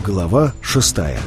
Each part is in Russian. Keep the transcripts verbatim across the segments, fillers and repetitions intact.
Глава шестая.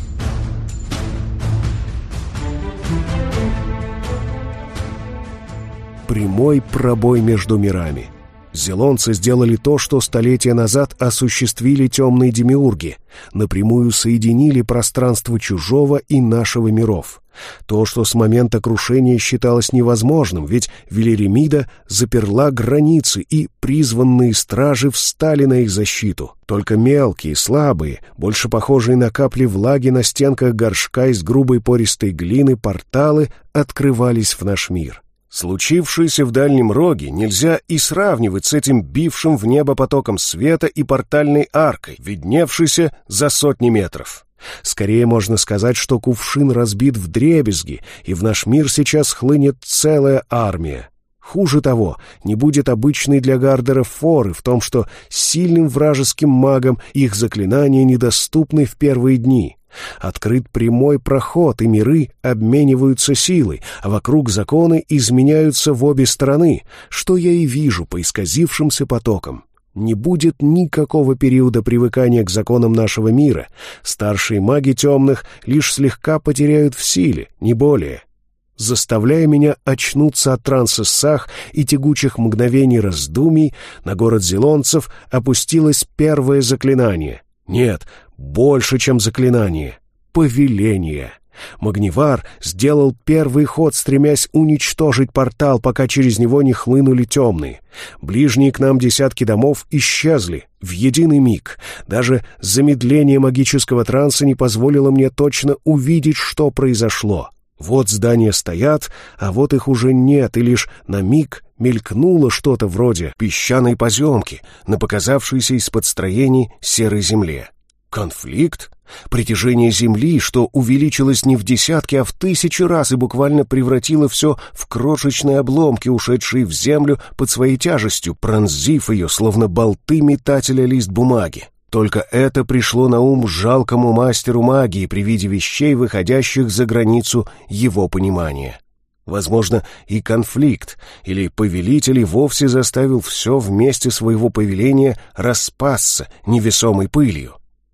Прямой пробой между мирами. Зелонцы сделали то, что столетия назад осуществили темные демиурги. Напрямую соединили пространство чужого и нашего миров. То, что с момента крушения считалось невозможным, ведь Велеремида заперла границы, и призванные стражи встали на их защиту. Только мелкие, слабые, больше похожие на капли влаги на стенках горшка из грубой пористой глины порталы открывались в наш мир. Случившееся в Дальнем Роге нельзя и сравнивать с этим бившим в небо потоком света и портальной аркой, видневшейся за сотни метров. Скорее можно сказать, что кувшин разбит вдребезги, и в наш мир сейчас хлынет целая армия. Хуже того, не будет обычной для Гардера форы в том, что сильным вражеским магам их заклинания недоступны в первые дни. Открыт прямой проход, и миры обмениваются силой, а вокруг законы изменяются в обе стороны, что я и вижу по исказившимся потокам. Не будет никакого периода привыкания к законам нашего мира. Старшие маги темных лишь слегка потеряют в силе, не более. Заставляя меня очнуться от транса Сах и тягучих мгновений раздумий, на город зелонцев опустилось первое заклинание. Нет, больше, чем заклинание. Повеление. Магнивар сделал первый ход, стремясь уничтожить портал, пока через него не хлынули темные. Ближние к нам десятки домов исчезли в единый миг. Даже замедление магического транса не позволило мне точно увидеть, что произошло. Вот здания стоят, а вот их уже нет, и лишь на миг мелькнуло что-то вроде песчаной поземки на показавшейся из-под строений серой земле. Конфликт? Притяжение Земли, что увеличилось не в десятки, а в тысячи раз и буквально превратило все в крошечные обломки, ушедшие в землю под своей тяжестью, пронзив ее, словно болты метателя лист бумаги. Только это пришло на ум жалкому мастеру магии при виде вещей, выходящих за границу его понимания. Возможно, и конфликт, или повелитель и вовсе заставил все вместе своего повеления распасться невесомой пылью.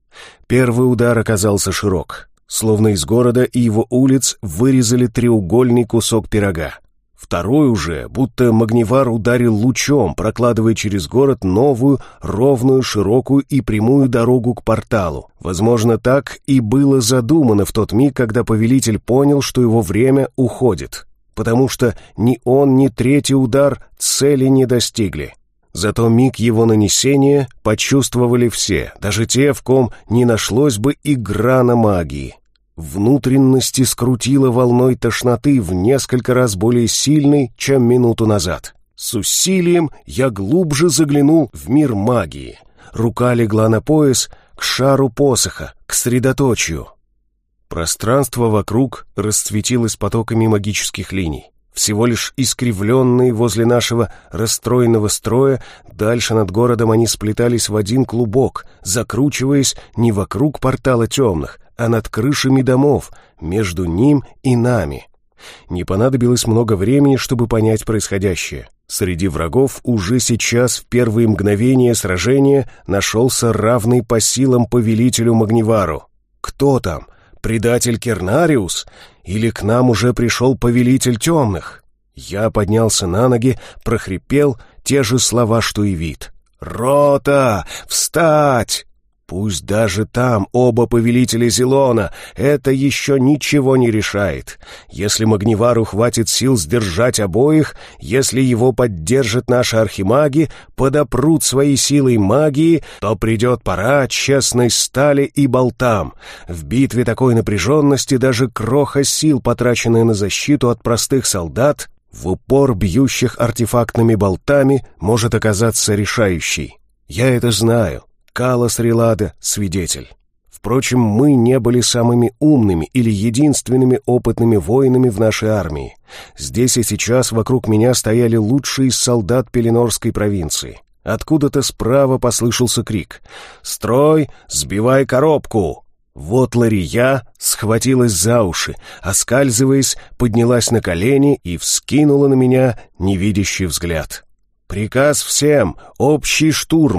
Первый удар оказался широк, словно из города и его улиц вырезали треугольный кусок пирога. Второй уже, будто Магнивар ударил лучом, прокладывая через город новую, ровную, широкую и прямую дорогу к порталу. Возможно, так и было задумано в тот миг, когда повелитель понял, что его время уходит, потому что ни он, ни третий удар цели не достигли. Зато миг его нанесения почувствовали все, даже те, в ком не нашлось бы и грана магии. Внутренности скрутило волной тошноты в несколько раз более сильной, чем минуту назад. С усилием я глубже заглянул в мир магии. Рука легла на пояс, к шару посоха, к средоточию. Пространство вокруг расцветилось потоками магических линий. Всего лишь искривленные возле нашего расстроенного строя, дальше над городом они сплетались в один клубок, закручиваясь не вокруг портала темных, а над крышами домов, между ним и нами. Не понадобилось много времени, чтобы понять происходящее. Среди врагов уже сейчас, в первые мгновения сражения, нашелся равный по силам повелителю Магнивару. Кто там? Предатель Кернариус? Или к нам уже пришел повелитель темных? Я поднялся на ноги, прохрипел те же слова, что и вид. «Рота! Встать!» Пусть даже там оба повелителя Зелона, это еще ничего не решает. Если Магнивару хватит сил сдержать обоих, если его поддержат наши архимаги, подопрут своей силой магии, то придет пора честной стали и болтам. В битве такой напряженности даже кроха сил, потраченная на защиту от простых солдат, в упор бьющих артефактными болтами, может оказаться решающей. Я это знаю. Калос Релада — свидетель. Впрочем, мы не были самыми умными или единственными опытными воинами в нашей армии. Здесь и сейчас вокруг меня стояли лучшие из солдат Пеленорской провинции. Откуда-то справа послышался крик: «Строй! Сбивай коробку!» Вот Лария схватилась за уши, оскальзываясь, поднялась на колени и вскинула на меня невидящий взгляд. «Приказ всем! Общий штурм!»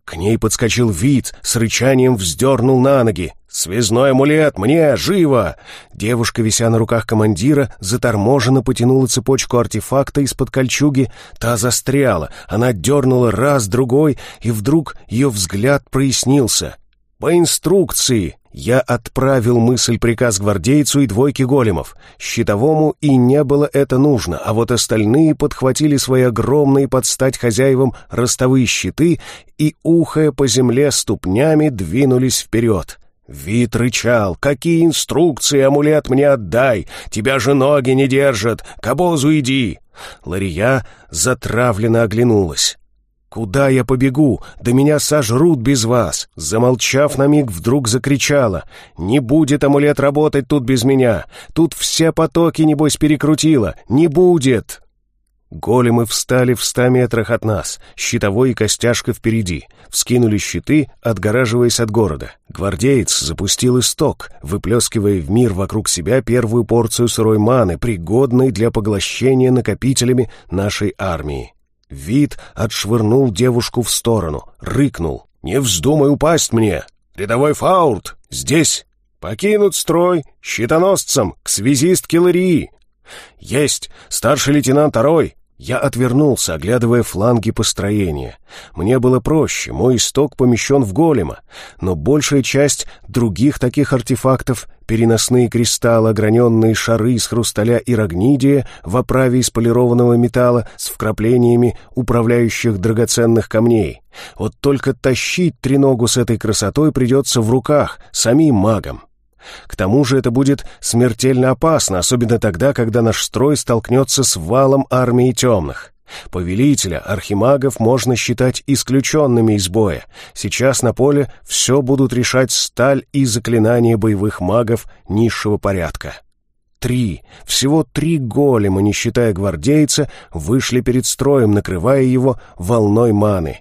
К ней подскочил Вит, с рычанием вздернул на ноги. «Связной амулет! Мне! Живо!» Девушка, вися на руках командира, заторможенно потянула цепочку артефакта из-под кольчуги. Та застряла. Она дернула раз, другой, и вдруг ее взгляд прояснился. «По инструкции!» Я отправил мысль-приказ гвардейцу и двойке големов. Щитовому и не было это нужно, а вот остальные подхватили свои огромные под стать хозяевам ростовые щиты и, ухая по земле ступнями, двинулись вперед. Вит рычал: «Какие инструкции, амулет мне отдай! Тебя же ноги не держат! К обозу иди!» Лария затравленно оглянулась. «Куда я побегу? Да меня сожрут без вас!» Замолчав на миг, вдруг закричала: «Не будет амулет работать тут без меня! Тут все потоки, небось, перекрутило! Не будет!» Големы встали в ста метрах от нас, щитовой и костяшка впереди, вскинули щиты, отгораживаясь от города. Гвардеец запустил исток, выплескивая в мир вокруг себя первую порцию сырой маны, пригодной для поглощения накопителями нашей армии. Вит отшвырнул девушку в сторону, рыкнул: «Не вздумай упасть мне! Рядовой Фаурт! Здесь! Покинуть строй! Щитоносцам! К связистке Ларии!» «Есть! Старший лейтенант Арой!» Я отвернулся, оглядывая фланги построения. Мне было проще, мой исток помещен в голема, но большая часть других таких артефактов — переносные кристаллы, ограненные шары из хрусталя и рогнидия в оправе из полированного металла с вкраплениями управляющих драгоценных камней. Вот только тащить треногу с этой красотой придется в руках самим магам. К тому же это будет смертельно опасно, особенно тогда, когда наш строй столкнется с валом армии темных. Повелителя, архимагов можно считать исключенными из боя. Сейчас на поле все будут решать сталь и заклинания боевых магов низшего порядка. Три, всего три голема, не считая гвардейца, вышли перед строем, накрывая его волной маны.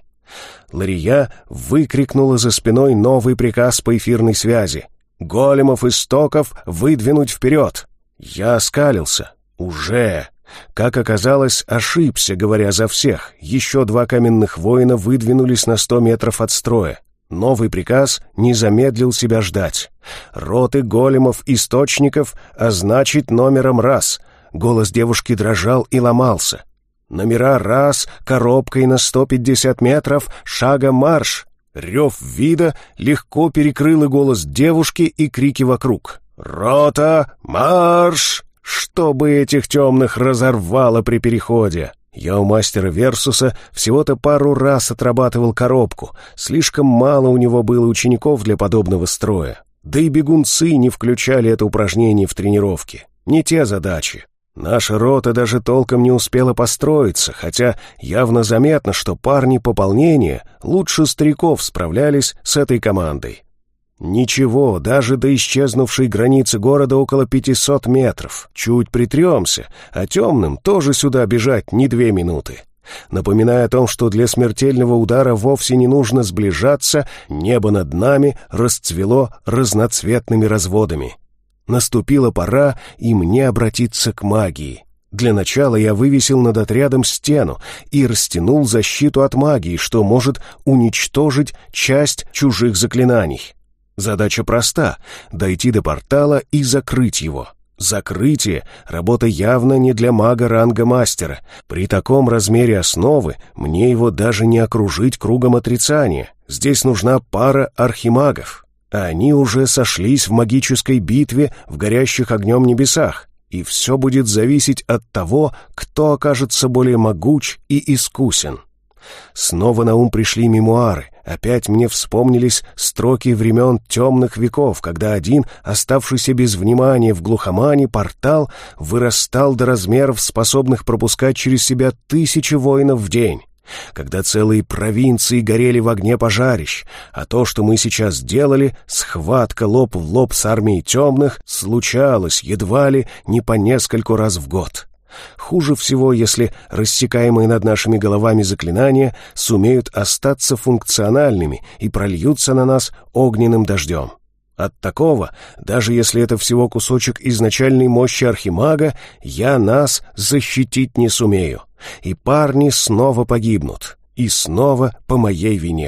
Лария выкрикнула за спиной новый приказ по эфирной связи: «Големов истоков выдвинуть вперед!» Я оскалился. Уже. Как оказалось, ошибся, говоря за всех. Еще два каменных воина выдвинулись на сто метров от строя. Новый приказ не замедлил себя ждать. Роты големов-источников означить номером раз. Голос девушки дрожал и ломался. Номера раз, коробкой на сто пятьдесят метров, шага марш. Рев Вида легко перекрыл и голос девушки, и крики вокруг. «Рота, марш!» Чтобы этих темных разорвало при переходе. Я у мастера Версуса всего-то пару раз отрабатывал коробку. Слишком мало у него было учеников для подобного строя. Да и бегунцы не включали это упражнение в тренировки. Не те задачи. Наша рота даже толком не успела построиться, хотя явно заметно, что парни пополнения лучше стариков справлялись с этой командой. Ничего, даже до исчезнувшей границы города около пятисот метров. Чуть притремся, а темным тоже сюда бежать не две минуты. Напоминая о том, что для смертельного удара вовсе не нужно сближаться, небо над нами расцвело разноцветными разводами. Наступила пора и мне обратиться к магии. Для начала я вывесил над отрядом стену и растянул защиту от магии, что может уничтожить часть чужих заклинаний. Задача проста — дойти до портала и закрыть его. Закрытие — работа явно не для мага ранга мастера. При таком размере основы мне его даже не окружить кругом отрицания. Здесь нужна пара архимагов. А они уже сошлись в магической битве в горящих огнем небесах, и все будет зависеть от того, кто окажется более могуч и искусен. Снова на ум пришли мемуары. Опять мне вспомнились строки времен темных веков, когда один, оставшийся без внимания в глухомане, портал вырастал до размеров, способных пропускать через себя тысячи воинов в день. Когда целые провинции горели в огне пожарищ, а то, что мы сейчас делали, схватка лоб в лоб с армией темных, случалось едва ли не по нескольку раз в год. Хуже всего, если рассекаемые над нашими головами заклинания сумеют остаться функциональными и прольются на нас огненным дождем. От такого, даже если это всего кусочек изначальной мощи архимага, я нас защитить не сумею. И парни снова погибнут. И снова по моей вине.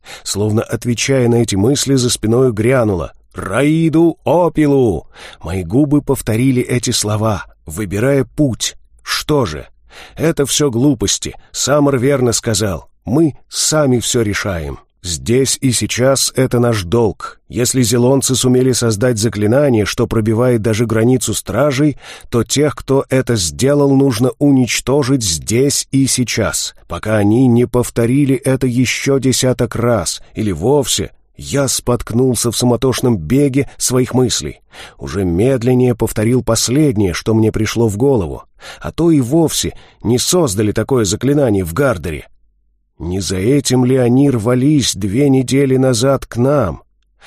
Словно отвечая на эти мысли, за спиною грянуло: «Раиду Опилу!» Мои губы повторили эти слова, выбирая путь. Что же? Это все глупости. Самар верно сказал. Мы сами все решаем. Здесь и сейчас это наш долг. Если зелонцы сумели создать заклинание, что пробивает даже границу стражей, то тех, кто это сделал, нужно уничтожить здесь и сейчас, пока они не повторили это еще десяток раз, или вовсе... Я споткнулся в суматошном беге своих мыслей. Уже медленнее повторил последнее, что мне пришло в голову. А то и вовсе не создали такое заклинание в Гардере. Не за этим ли они рвались две недели назад к нам?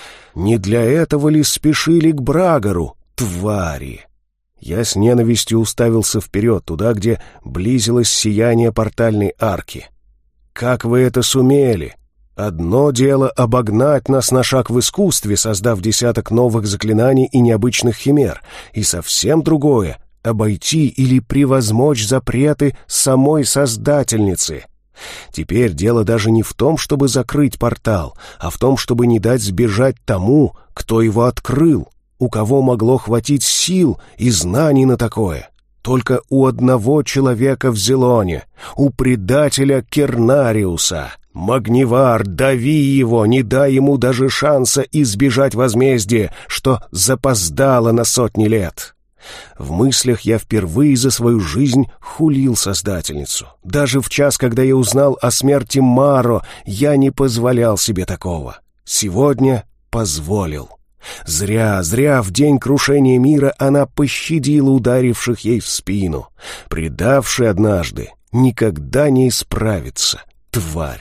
Не для этого ли спешили к Брагору, твари? Я с ненавистью уставился вперед, туда, где близилось сияние портальной арки. Как вы это сумели? Одно дело обогнать нас на шаг в искусстве, создав десяток новых заклинаний и необычных химер, и совсем другое — обойти или превозмочь запреты самой Создательницы. Теперь дело даже не в том, чтобы закрыть портал, а в том, чтобы не дать сбежать тому, кто его открыл, у кого могло хватить сил и знаний на такое. Только у одного человека в Зелоне, у предателя Кернариуса. Магнивар, дави его, не дай ему даже шанса избежать возмездия, что запоздало на сотни лет. В мыслях я впервые за свою жизнь хулил Создательницу. Даже в час, когда я узнал о смерти Маро, я не позволял себе такого. Сегодня позволил. Зря, зря в день крушения мира она пощадила ударивших ей в спину. Предавший однажды никогда не исправится, тварь.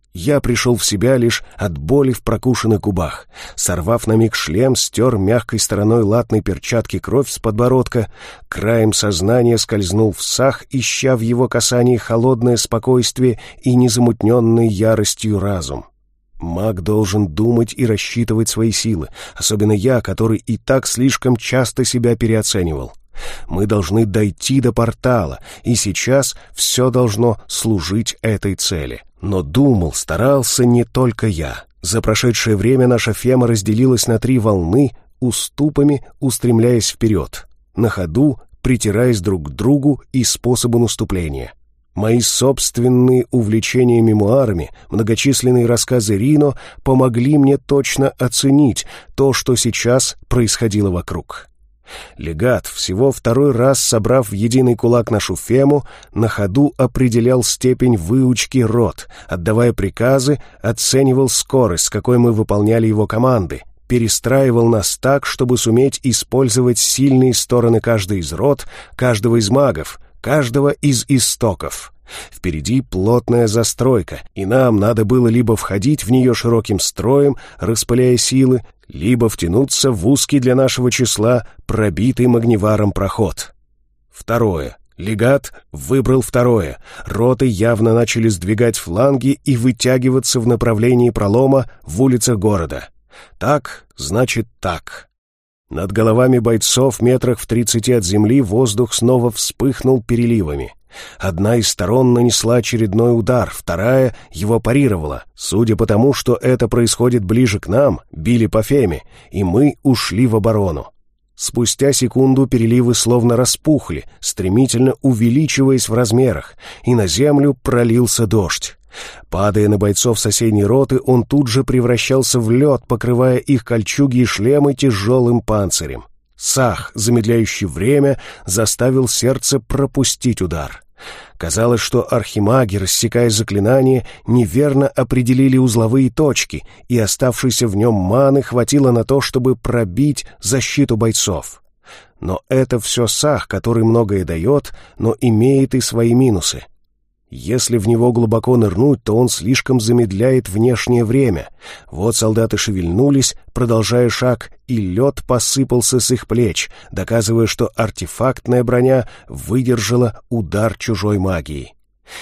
Я пришел в себя лишь от боли в прокушенных губах. Сорвав на миг шлем, стер мягкой стороной латной перчатки кровь с подбородка, краем сознания скользнул в сах, ища в его касании холодное спокойствие и незамутненный яростью разум. Маг должен думать и рассчитывать свои силы, особенно я, который и так слишком часто себя переоценивал. Мы должны дойти до портала, и сейчас все должно служить этой цели. Но думал, старался не только я. За прошедшее время наша фема разделилась на три волны, уступами устремляясь вперед, на ходу притираясь друг к другу и способу наступления. Мои собственные увлечения мемуарами, многочисленные рассказы Рино помогли мне точно оценить то, что сейчас происходило вокруг. Легат, всего второй раз собрав в единый кулак нашу фему, на ходу определял степень выучки рот, отдавая приказы, оценивал скорость, с какой мы выполняли его команды, перестраивал нас так, чтобы суметь использовать сильные стороны каждой из рот, каждого из магов, каждого из истоков. Впереди плотная застройка, и нам надо было либо входить в нее широким строем, распыляя силы, либо втянуться в узкий для нашего числа пробитый магниваром проход. Второе. Легат выбрал второе. Роты явно начали сдвигать фланги и вытягиваться в направлении пролома в улицах города. Так, значит так. Над головами бойцов метрах в тридцати от земли воздух снова вспыхнул переливами. Одна из сторон нанесла очередной удар, вторая его парировала. Судя по тому, что это происходит ближе к нам, били по феме, и мы ушли в оборону. Спустя секунду переливы словно распухли, стремительно увеличиваясь в размерах, и на землю пролился дождь. Падая на бойцов соседней роты, он тут же превращался в лед, покрывая их кольчуги и шлемы тяжелым панцирем. Сах, замедляющий время, заставил сердце пропустить удар. Казалось, что архимаги, рассекая заклинание, неверно определили узловые точки, и оставшейся в нем маны хватило на то, чтобы пробить защиту бойцов. Но это все Сах, который многое дает, но имеет и свои минусы. Если в него глубоко нырнуть, то он слишком замедляет внешнее время. Вот солдаты шевельнулись, продолжая шаг, и лед посыпался с их плеч, доказывая, что артефактная броня выдержала удар чужой магии.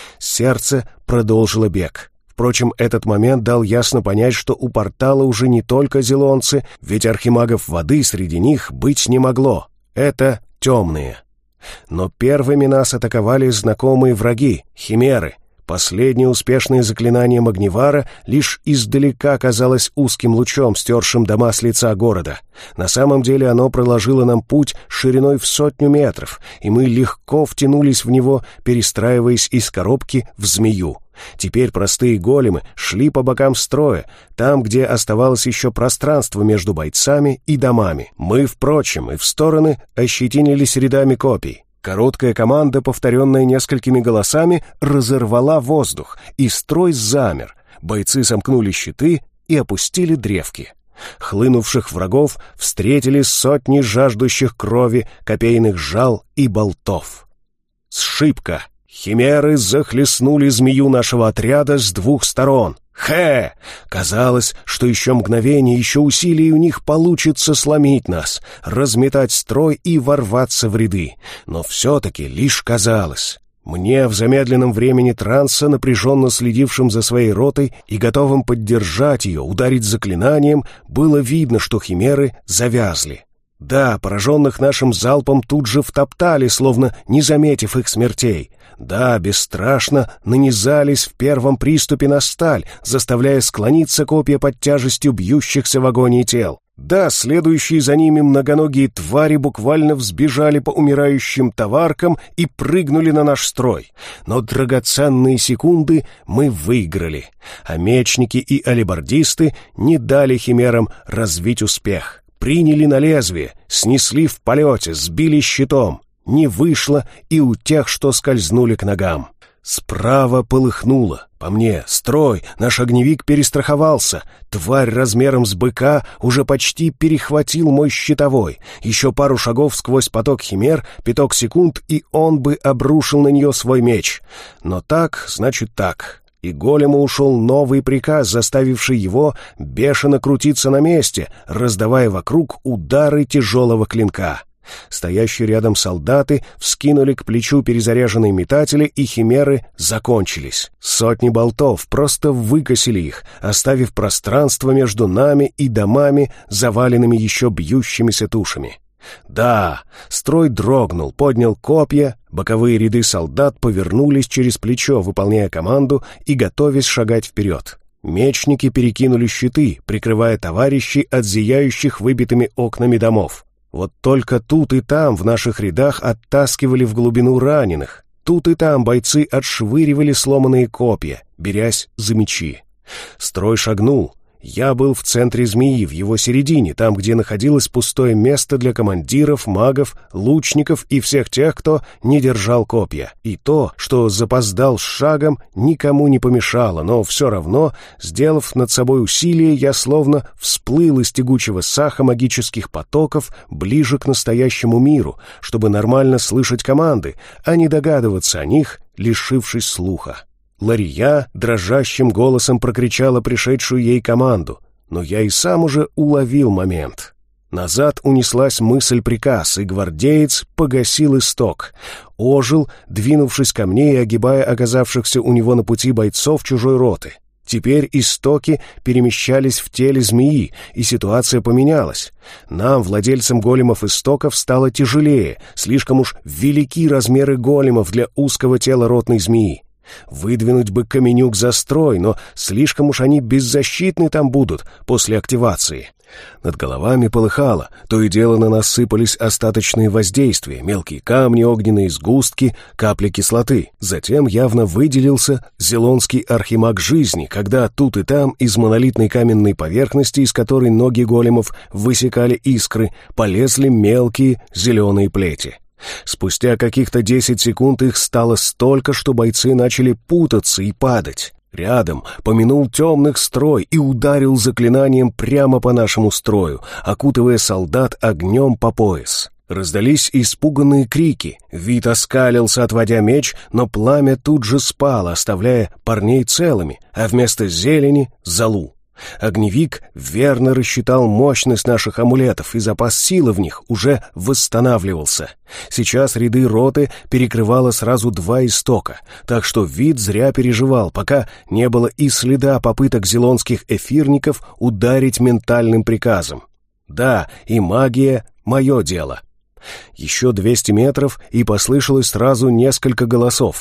Сердце продолжило бег. Впрочем, этот момент дал ясно понять, что у портала уже не только зелонцы, ведь архимагов воды среди них быть не могло. Это темные. Но первыми нас атаковали знакомые враги — химеры. Последнее успешное заклинание Магнивара лишь издалека казалось узким лучом, стершим дома с лица города. На самом деле оно проложило нам путь шириной в сотню метров, и мы легко втянулись в него, перестраиваясь из коробки в змею. Теперь простые големы шли по бокам строя, там, где оставалось еще пространство между бойцами и домами. Мы, впрочем, и в стороны ощетинились рядами копий. Короткая команда, повторенная несколькими голосами, разорвала воздух, и строй замер. Бойцы сомкнули щиты и опустили древки. Хлынувших врагов встретили сотни жаждущих крови копейных жал и болтов. Сшибка! Химеры захлестнули змею нашего отряда с двух сторон. Хе! Казалось, что еще мгновение, еще усилий у них получится сломить нас, разметать строй и ворваться в ряды. Но все-таки лишь казалось. Мне в замедленном времени транса, напряженно следившим за своей ротой и готовым поддержать ее, ударить заклинанием, было видно, что химеры завязли. Да, пораженных нашим залпом тут же втоптали, словно не заметив их смертей. Да, бесстрашно нанизались в первом приступе на сталь, заставляя склониться копья под тяжестью бьющихся в агонии тел. Да, следующие за ними многоногие твари буквально взбежали по умирающим товаркам и прыгнули на наш строй. Но драгоценные секунды мы выиграли, а мечники и алебардисты не дали химерам развить успех. Приняли на лезвие, снесли в полете, сбили щитом. Не вышло и у тех, что скользнули к ногам. Справа полыхнуло. По мне, строй, наш огневик перестраховался. Тварь размером с быка уже почти перехватил мой щитовой. Еще пару шагов сквозь поток химер, пяток секунд, и он бы обрушил на нее свой меч. Но так, значит так. И голему ушел новый приказ, заставивший его бешено крутиться на месте, раздавая вокруг удары тяжелого клинка. Стоящие рядом солдаты вскинули к плечу перезаряженные метатели, и химеры закончились. Сотни болтов просто выкосили их, оставив пространство между нами и домами, заваленными еще бьющимися тушами. Да, строй дрогнул, поднял копья, боковые ряды солдат повернулись через плечо, выполняя команду и готовясь шагать вперед. Мечники перекинули щиты, прикрывая товарищей от зияющих выбитыми окнами домов. Вот только тут и там в наших рядах оттаскивали в глубину раненых. Тут и там бойцы отшвыривали сломанные копья, берясь за мечи. Строй шагнул. Я был в центре змеи, в его середине, там, где находилось пустое место для командиров, магов, лучников и всех тех, кто не держал копья. И то, что запоздал с шагом, никому не помешало, но все равно, сделав над собой усилие, я словно всплыл из тягучего саха магических потоков ближе к настоящему миру, чтобы нормально слышать команды, а не догадываться о них, лишившись слуха. Лария дрожащим голосом прокричала пришедшую ей команду, но я и сам уже уловил момент. Назад унеслась мысль-приказ, и гвардеец погасил исток. Ожил, двинувшись ко мне и огибая оказавшихся у него на пути бойцов чужой роты. Теперь истоки перемещались в теле змеи, и ситуация поменялась. Нам, владельцам големов истоков, стало тяжелее, слишком уж велики размеры големов для узкого тела ротной змеи. Выдвинуть бы каменюк за строй, но слишком уж они беззащитны там будут после активации. Над головами полыхало, то и дело на нас сыпались остаточные воздействия, мелкие камни, огненные сгустки, капли кислоты. Затем явно выделился зелонский архимаг жизни, когда тут и там из монолитной каменной поверхности, из которой ноги големов высекали искры, полезли мелкие зеленые плети. Спустя каких-то десять секунд их стало столько, что бойцы начали путаться и падать. Рядом помянул темных строй и ударил заклинанием прямо по нашему строю, окутывая солдат огнем по пояс. Раздались испуганные крики. Вит оскалился, отводя меч, но пламя тут же спало, оставляя парней целыми, а вместо зелени — золу. Огневик верно рассчитал мощность наших амулетов, и запас силы в них уже восстанавливался. Сейчас ряды роты перекрывало сразу два истока, так что Вит зря переживал, пока не было и следа попыток зелонских эфирников ударить ментальным приказом. Да, и магия — мое дело. Еще двести метров, и послышалось сразу несколько голосов.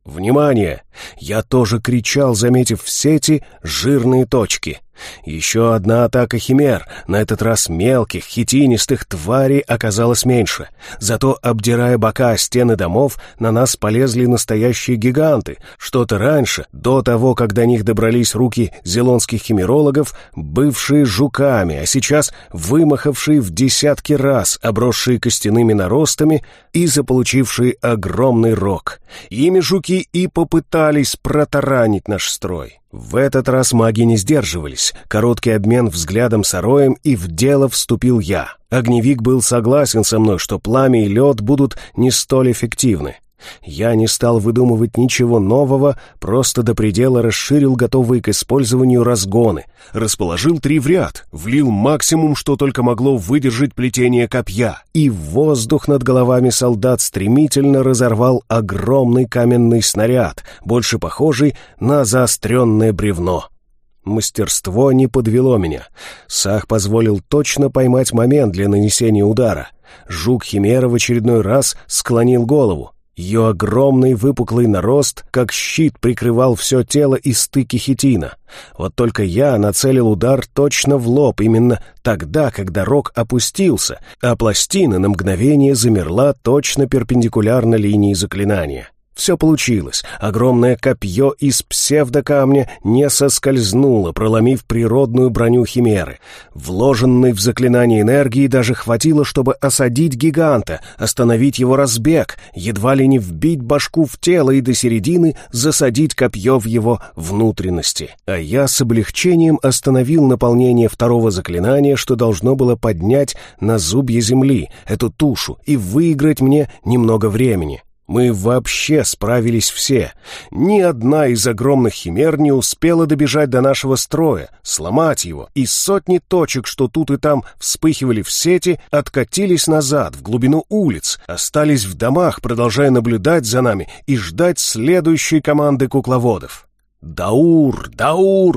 «Внимание!» Я тоже кричал, заметив в сети жирные точки. Еще одна атака химер, на этот раз мелких, хитинистых тварей оказалось меньше. Зато, обдирая бока о стены домов, на нас полезли настоящие гиганты. Что-то раньше, до того, как до них добрались руки зелонских химерологов, бывшие жуками, а сейчас вымахавшие в десятки раз, обросшие костяными наростами и заполучившие огромный рог. Ими жуки и попытались протаранить наш строй. В этот раз маги не сдерживались. Короткий обмен взглядом с Ароем, и в дело вступил я. Огневик был согласен со мной, что пламя и лед будут не столь эффективны. Я не стал выдумывать ничего нового, просто до предела расширил готовые к использованию разгоны, расположил три в ряд, влил максимум, что только могло выдержать плетение копья, и в воздух над головами солдат стремительно разорвал огромный каменный снаряд, больше похожий на заостренное бревно. Мастерство не подвело меня. Сах позволил точно поймать момент для нанесения удара. Жук-химера в очередной раз склонил голову. Ее огромный выпуклый нарост, как щит, прикрывал все тело и стыки хитина. Вот только я нацелил удар точно в лоб именно тогда, когда рог опустился, а пластина на мгновение замерла точно перпендикулярно линии заклинания. Все получилось. Огромное копье из псевдокамня не соскользнуло, проломив природную броню химеры. Вложенной в заклинание энергии даже хватило, чтобы осадить гиганта, остановить его разбег, едва ли не вбить башку в тело и до середины засадить копье в его внутренности. А я с облегчением остановил наполнение второго заклинания, что должно было поднять на зубья земли эту тушу и выиграть мне немного времени. Мы вообще справились все. Ни одна из огромных химер не успела добежать до нашего строя, сломать его, и сотни точек, что тут и там вспыхивали в сети, откатились назад, в глубину улиц, остались в домах, продолжая наблюдать за нами и ждать следующей команды кукловодов. «Даур! Даур!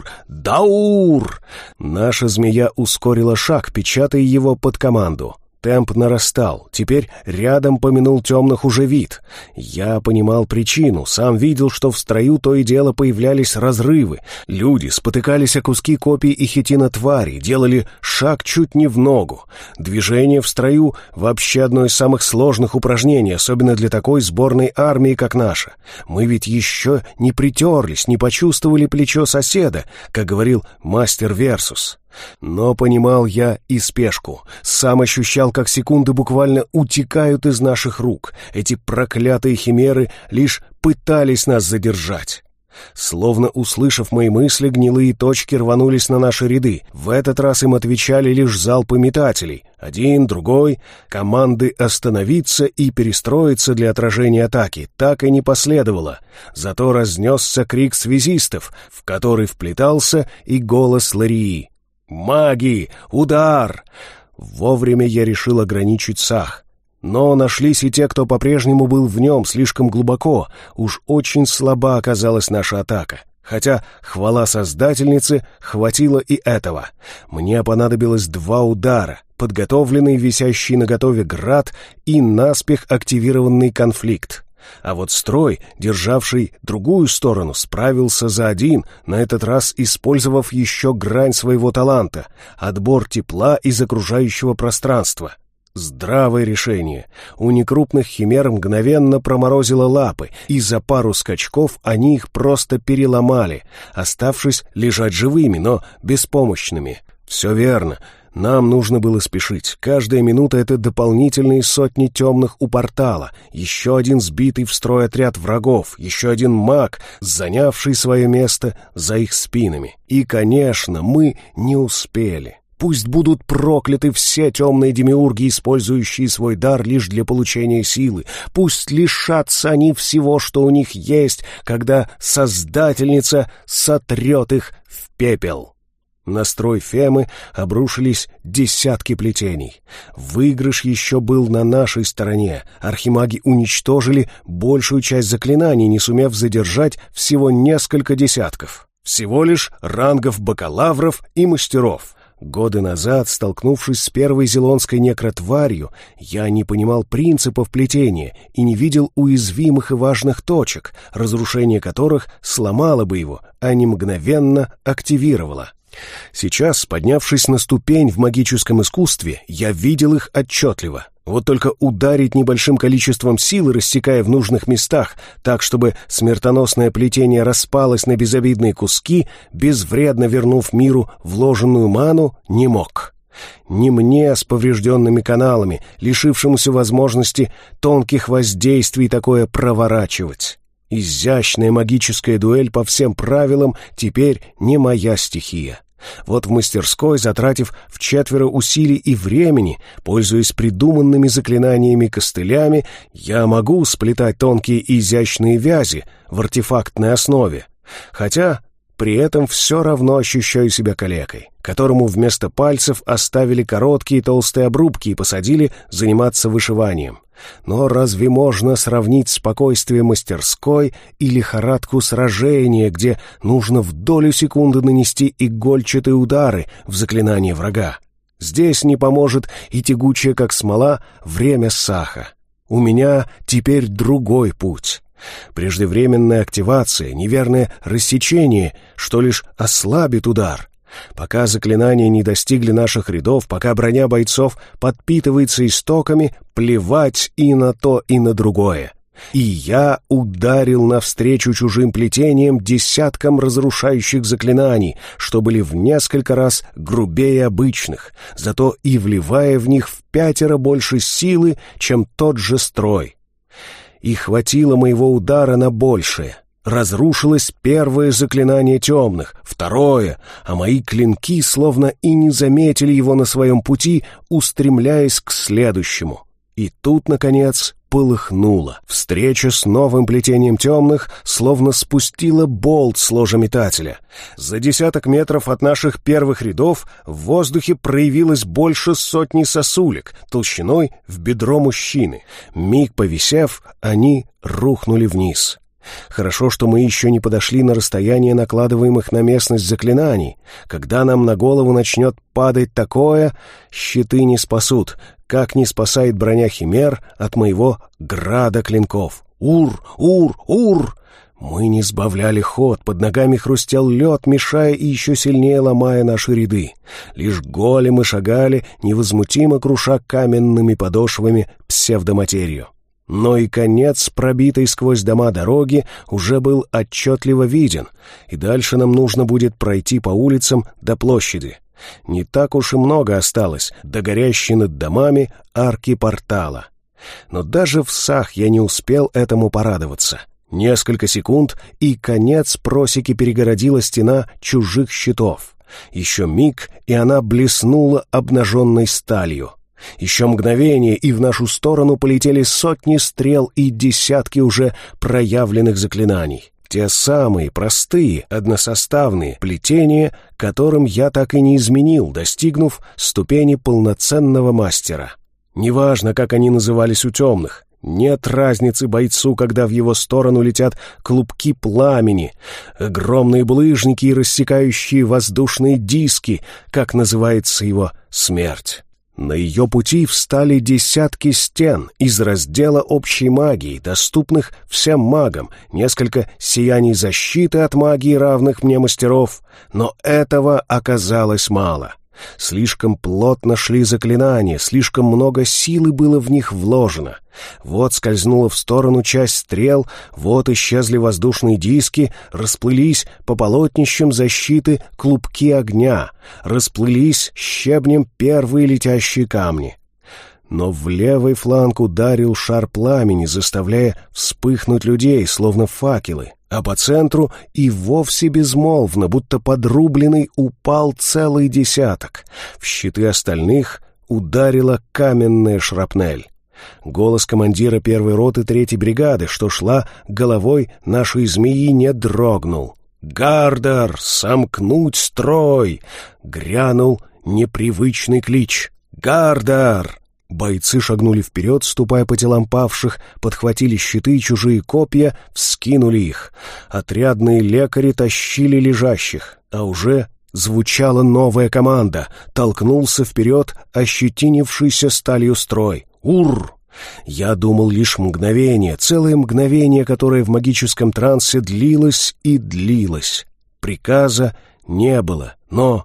Даур!» Наша змея ускорила шаг, печатая его под команду. Темп нарастал, теперь рядом помянул темных уже вид. Я понимал причину, сам видел, что в строю то и дело появлялись разрывы. Люди спотыкались о куски копий и хитина твари, делали шаг чуть не в ногу. Движение в строю — вообще одно из самых сложных упражнений, особенно для такой сборной армии, как наша. Мы ведь еще не притерлись, не почувствовали плечо соседа, как говорил мастер Версус. Но понимал я и спешку. Сам ощущал, как секунды буквально утекают из наших рук. Эти проклятые химеры лишь пытались нас задержать. Словно услышав мои мысли, гнилые точки рванулись на наши ряды. В этот раз им отвечали лишь залпы метателей. Один, другой. Команды остановиться и перестроиться для отражения атаки так и не последовало. Зато разнесся крик связистов, в который вплетался и голос Ларии. «Маги! Удар!» Вовремя я решил ограничить Сах. Но нашлись и те, кто по-прежнему был в нем слишком глубоко. Уж очень слаба оказалась наша атака. Хотя, хвала Создательнице, хватило и этого. Мне понадобилось два удара, подготовленный, висящий наготове град и наспех активированный конфликт. А вот строй, державший другую сторону, справился за один, на этот раз использовав еще грань своего таланта — отбор тепла из окружающего пространства. Здравое решение. У некрупных химер мгновенно проморозило лапы, и за пару скачков они их просто переломали, оставшись лежать живыми, но беспомощными. Все верно. Нам нужно было спешить. Каждая минута — это дополнительные сотни темных у портала, еще один сбитый в строй отряд врагов, еще один маг, занявший свое место за их спинами. И, конечно, мы не успели. Пусть будут прокляты все темные демиурги, использующие свой дар лишь для получения силы. Пусть лишатся они всего, что у них есть, когда Создательница сотрет их в пепел. На строй Фемы обрушились десятки плетений. Выигрыш еще был на нашей стороне. Архимаги уничтожили большую часть заклинаний, не сумев задержать всего несколько десятков. Всего лишь рангов бакалавров и мастеров. Годы назад, столкнувшись с первой зелонской некротварью, я не понимал принципов плетения и не видел уязвимых и важных точек, разрушение которых сломало бы его, а не мгновенно активировало. Сейчас, поднявшись на ступень в магическом искусстве, я видел их отчетливо. Вот только ударить небольшим количеством силы, рассекая в нужных местах, так, чтобы смертоносное плетение распалось на безобидные куски, безвредно вернув миру вложенную ману, не мог. Не мне с поврежденными каналами, лишившемуся возможности тонких воздействий, такое проворачивать. Изящная магическая дуэль по всем правилам теперь не моя стихия. Вот в мастерской, затратив вчетверо усилий и времени, пользуясь придуманными заклинаниями-костылями, я могу сплетать тонкие и изящные вязи в артефактной основе, хотя при этом все равно ощущаю себя калекой, которому вместо пальцев оставили короткие толстые обрубки и посадили заниматься вышиванием. Но разве можно сравнить спокойствие мастерской и лихорадку сражения, где нужно в долю секунды нанести игольчатые удары в заклинание врага? Здесь не поможет и тягучее, как смола, время саха. У меня теперь другой путь. Преждевременная активация, неверное рассечение, что лишь ослабит удар. Пока заклинания не достигли наших рядов, пока броня бойцов подпитывается истоками, плевать и на то, и на другое. И я ударил навстречу чужим плетениям десяткам разрушающих заклинаний, что были в несколько раз грубее обычных, зато и вливая в них в пятеро больше силы, чем тот же строй. И хватило моего удара на большее. Разрушилось первое заклинание темных, второе, а мои клинки словно и не заметили его на своем пути, устремляясь к следующему. И тут, наконец, полыхнуло. Встреча с новым плетением темных словно спустила болт с ложеметателя. За десяток метров от наших первых рядов в воздухе проявилось больше сотни сосулек, толщиной в бедро мужчины. Миг повисев, они рухнули вниз. Хорошо, что мы еще не подошли на расстояние накладываемых на местность заклинаний. Когда нам на голову начнет падать такое, щиты не спасут, как не спасает броня химер от моего града клинков. Ур! Ур! Ур! Мы не сбавляли ход, под ногами хрустел лед, мешая и еще сильнее ломая наши ряды. Лишь големы шагали, невозмутимо круша каменными подошвами псевдоматерию. Но и конец пробитой сквозь дома дороги уже был отчетливо виден, и дальше нам нужно будет пройти по улицам до площади. Не так уж и много осталось до горящей над домами арки портала. Но даже в сах я не успел этому порадоваться. Несколько секунд, и конец просеки перегородила стена чужих щитов. Еще миг, и она блеснула обнаженной сталью. Еще мгновение, и в нашу сторону полетели сотни стрел и десятки уже проявленных заклинаний. Те самые простые, односоставные плетения, которым я так и не изменил, достигнув ступени полноценного мастера. Неважно, как они назывались у темных. Нет разницы бойцу, когда в его сторону летят клубки пламени, огромные булыжники и рассекающие воздушные диски, как называется его смерть. На ее пути встали десятки стен из раздела общей магии, доступных всем магам, несколько сияний защиты от магии равных мне мастеров, но этого оказалось мало. Слишком плотно шли заклинания, слишком много силы было в них вложено. Вот скользнула в сторону часть стрел, вот исчезли воздушные диски, расплылись по полотнищам защиты клубки огня, расплылись щебнем первые летящие камни. Но в левый фланг ударил шар пламени, заставляя вспыхнуть людей, словно факелы, а по центру и вовсе безмолвно, будто подрубленный, упал целый десяток. В щиты остальных ударила каменная шрапнель. Голос командира первой роты третьей бригады, что шла головой нашей змеи, не дрогнул. «Гардер! Сомкнуть строй!» — грянул непривычный клич. «Гардер!» Бойцы шагнули вперед, ступая по телам павших, подхватили щиты и чужие копья, вскинули их. Отрядные лекари тащили лежащих, а уже Звучала новая команда. Толкнулся вперед ощетинившийся сталью строй. «Ур!» Я думал лишь мгновение, целое мгновение, которое в магическом трансе длилось и длилось. Приказа не было, но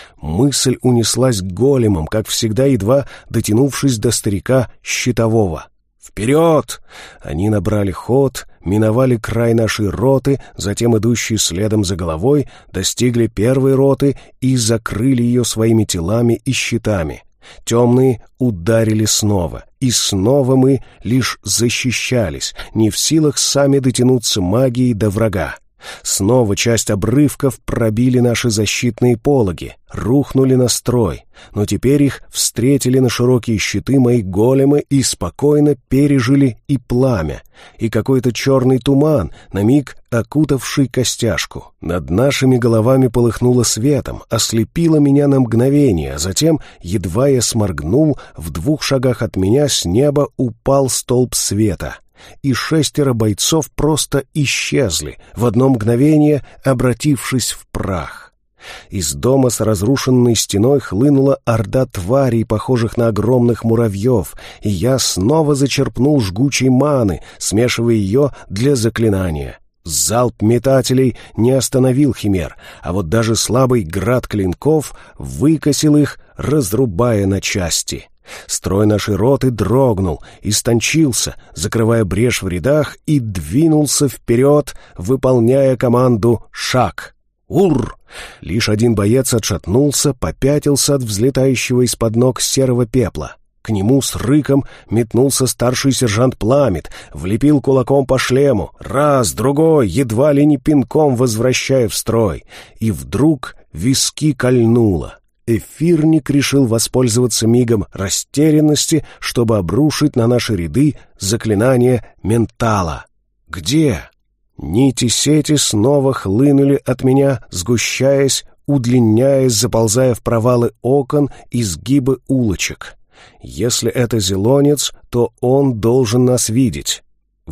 мысль унеслась к големам, как всегда, едва дотянувшись до старика щитового. «Вперед!» Они набрали ход, миновали край нашей роты, затем идущие следом за головой, достигли первой роты и закрыли ее своими телами и щитами. Темные ударили снова, и снова мы лишь защищались, не в силах сами дотянуться магией до врага. Снова часть обрывков пробили наши защитные пологи, рухнули на строй, но теперь их встретили на широкие щиты мои големы и спокойно пережили и пламя, и какой-то черный туман, на миг окутавший костяшку. Над нашими головами полыхнуло светом, ослепило меня на мгновение, а затем, едва я сморгнул, в двух шагах от меня с неба упал столб света, и шестеро бойцов просто исчезли, в одно мгновение обратившись в прах. Из дома с разрушенной стеной хлынула орда тварей, похожих на огромных муравьев, и я снова зачерпнул жгучей маны, смешивая ее для заклинания. Залп метателей не остановил химер, а вот даже слабый град клинков выкосил их, разрубая на части. Строй нашей роты дрогнул, истончился, закрывая брешь в рядах, и двинулся вперед, выполняя команду «Шаг!». «Ур!». Лишь один боец отшатнулся, попятился от взлетающего из-под ног серого пепла. К нему с рыком метнулся старший сержант Пламет, влепил кулаком по шлему, раз, другой, едва ли не пинком возвращая в строй. И вдруг виски кольнуло. Эфирник решил воспользоваться мигом растерянности, чтобы обрушить на наши ряды заклинание ментала. «Где?» Нити сети снова хлынули от меня, сгущаясь, удлиняясь, заползая в провалы окон и сгибы улочек. Если это зелонец, то он должен нас видеть.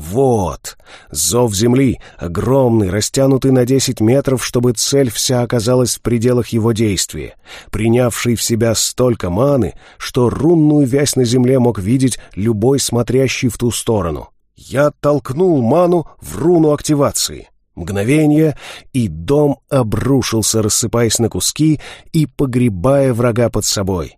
Вот! Зов земли, огромный, растянутый на десять метров, чтобы цель вся оказалась в пределах его действия, принявший в себя столько маны, что рунную вязь на земле мог видеть любой смотрящий в ту сторону. Я толкнул ману в руну активации. Мгновение, и дом обрушился, рассыпаясь на куски и погребая врага под собой.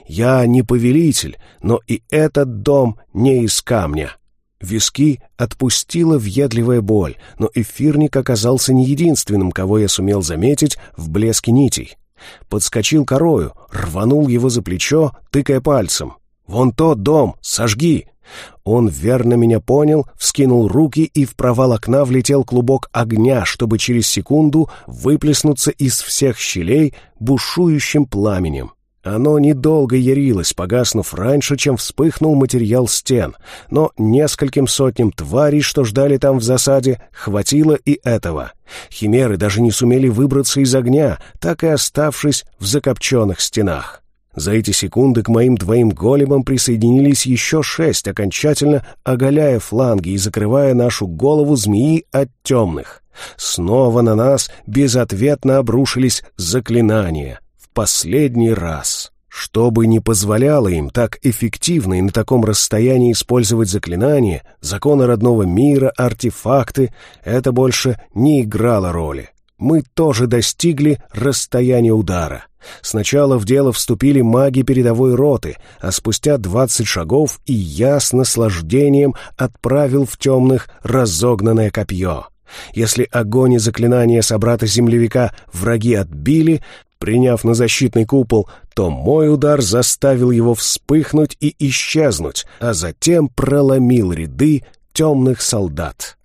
Я не повелитель, но и этот дом не из камня. Виски отпустила въедливая боль, но эфирник оказался не единственным, кого я сумел заметить в блеске нитей. Подскочил к Орою, рванул его за плечо, тыкая пальцем. «Вон тот дом, сожги!» Он верно меня понял, вскинул руки, и в провал окна влетел клубок огня, чтобы через секунду выплеснуться из всех щелей бушующим пламенем. Оно недолго ярилось, погаснув раньше, чем вспыхнул материал стен, но нескольким сотням тварей, что ждали там в засаде, хватило и этого. Химеры даже не сумели выбраться из огня, так и оставшись в закопченных стенах. За эти секунды к моим двоим големам присоединились еще шесть, окончательно оголяя фланги и закрывая нашу голову змеи от темных. Снова на нас безответно обрушились заклинания. В последний раз. Что бы ни позволяло им так эффективно и на таком расстоянии использовать заклинания, законы родного мира, артефакты, это больше не играло роли. Мы тоже достигли расстояния удара. Сначала в дело вступили маги передовой роты, а спустя двадцать шагов и я с наслаждением отправил в темных разогнанное копье. Если огонь и заклинания собрата-землевика враги отбили, приняв на защитный купол, то мой удар заставил его вспыхнуть и исчезнуть, а затем проломил ряды темных солдат.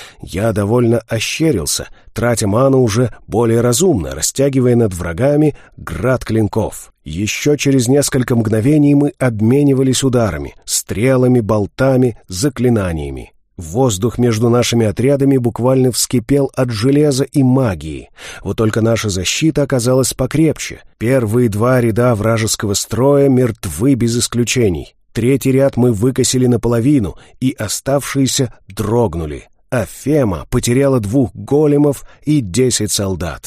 Я довольно ощерился, тратя ману уже более разумно, растягивая над врагами град клинков. Еще через несколько мгновений мы обменивались ударами, стрелами, болтами, заклинаниями. Воздух между нашими отрядами буквально вскипел от железа и магии. Вот только наша защита оказалась покрепче. Первые два ряда вражеского строя мертвы без исключений. Третий ряд мы выкосили наполовину, и оставшиеся дрогнули. А Фема потеряла двух големов и десять солдат.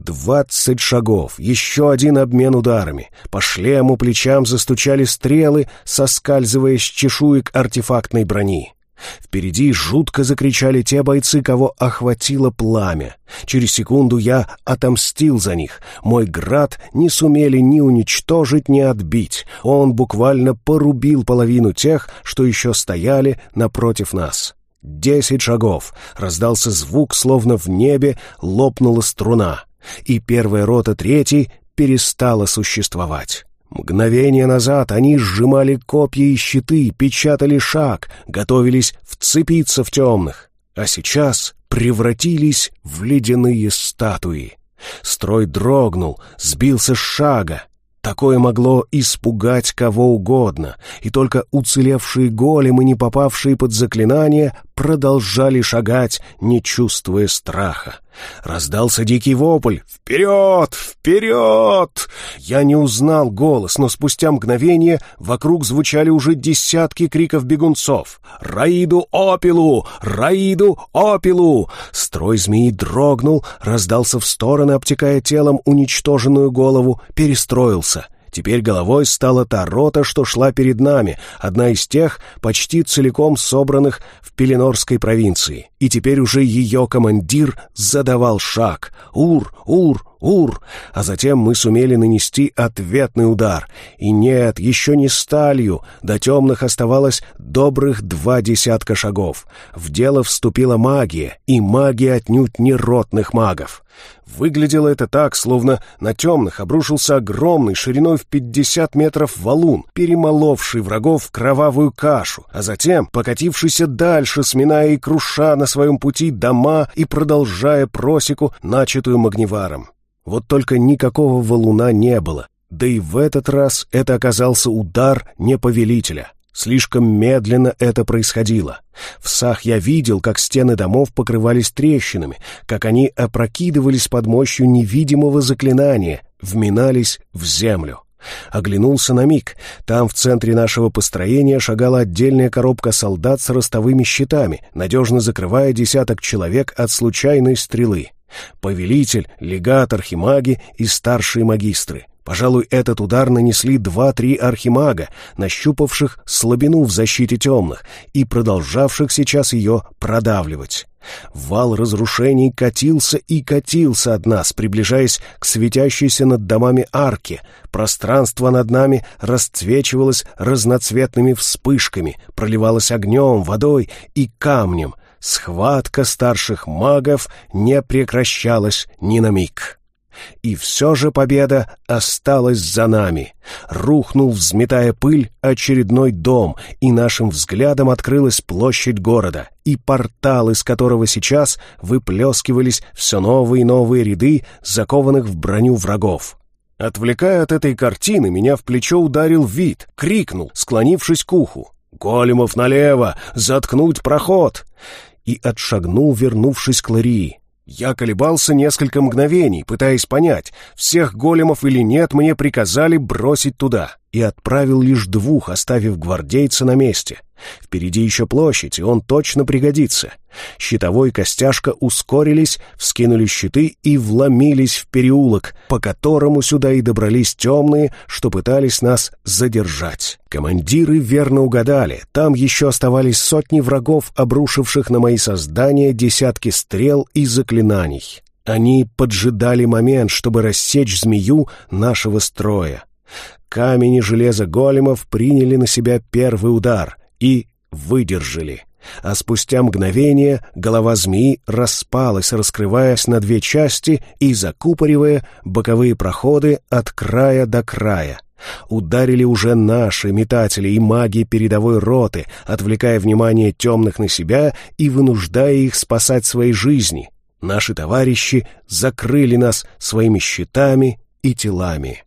Двадцать шагов, еще один обмен ударами. По шлему, плечам застучали стрелы, соскальзывая с чешуек артефактной брони. Впереди жутко закричали те бойцы, кого охватило пламя. Через секунду я отомстил за них. Мой град не сумели ни уничтожить, ни отбить. Он буквально порубил половину тех, что еще стояли напротив нас. Десять шагов. Раздался звук, словно в небе лопнула струна. И первая рота третьей перестала существовать. Мгновение назад они сжимали копья и щиты, печатали шаг, готовились вцепиться в темных, а сейчас превратились в ледяные статуи. Строй дрогнул, сбился с шага. Такое могло испугать кого угодно, и только уцелевшие големы, не попавшие под заклинание, продолжали шагать, не чувствуя страха. Раздался дикий вопль: «Вперед! Вперед!» Я не узнал голос, но спустя мгновение вокруг звучали уже десятки криков бегунцов. «Раиду Опилу! Раиду Опилу!» Строй змеи дрогнул, раздался в стороны, обтекая телом уничтоженную голову, перестроился. Теперь головой стала та рота, что шла перед нами, одна из тех, почти целиком собранных в Пеленорской провинции. И теперь уже ее командир задавал шаг. «Ур! Ур! Ур!» А затем мы сумели нанести ответный удар. И нет, еще не сталью. До темных оставалось добрых два десятка шагов. В дело вступила магия, и магия отнюдь не ротных магов. Выглядело это так, словно на темных обрушился огромный, шириной в пятьдесят метров валун, перемоловший врагов в кровавую кашу, а затем покатившийся дальше, сминая и круша на своем пути дома и продолжая просеку, начатую Магниваром. Вот только никакого валуна не было, да и в этот раз это оказался удар не повелителя. Слишком медленно это происходило. В Сах я видел, как стены домов покрывались трещинами, как они опрокидывались под мощью невидимого заклинания, вминались в землю. Оглянулся на миг. Там в центре нашего построения шагала отдельная коробка солдат с ростовыми щитами, надежно закрывая десяток человек от случайной стрелы. Повелитель, легат, архимаги и старшие магистры. Пожалуй, этот удар нанесли два-три архимага, нащупавших слабину в защите темных и продолжавших сейчас ее продавливать. Вал разрушений катился и катился от нас, приближаясь к светящейся над домами арке. Пространство над нами расцвечивалось разноцветными вспышками, проливалось огнем, водой и камнем. Схватка старших магов не прекращалась ни на миг. И все же победа осталась за нами. Рухнул, взметая пыль, очередной дом, и нашим взглядом открылась площадь города, и портал, из которого сейчас выплескивались все новые и новые ряды закованных в броню врагов. Отвлекая от этой картины, меня в плечо ударил Вид, крикнул, склонившись к уху: «Големов налево! Заткнуть проход!» И отшагнул, вернувшись к Ларии. Я колебался несколько мгновений, пытаясь понять, всех големов или нет мне приказали бросить туда, и отправил лишь двух, оставив гвардейца на месте. Впереди еще площадь, и он точно пригодится. Щитовой и Костяшка ускорились, вскинули щиты и вломились в переулок, по которому сюда и добрались темные, что пытались нас задержать. Командиры верно угадали, там еще оставались сотни врагов, обрушивших на мои создания десятки стрел и заклинаний. Они поджидали момент, чтобы рассечь змею нашего строя. Камень и железо големов приняли на себя первый удар и выдержали. А спустя мгновение голова змеи распалась, раскрываясь на две части и закупоривая боковые проходы от края до края. Ударили уже наши метатели и маги передовой роты, отвлекая внимание темных на себя и вынуждая их спасать свои жизни. Наши товарищи закрыли нас своими щитами и телами.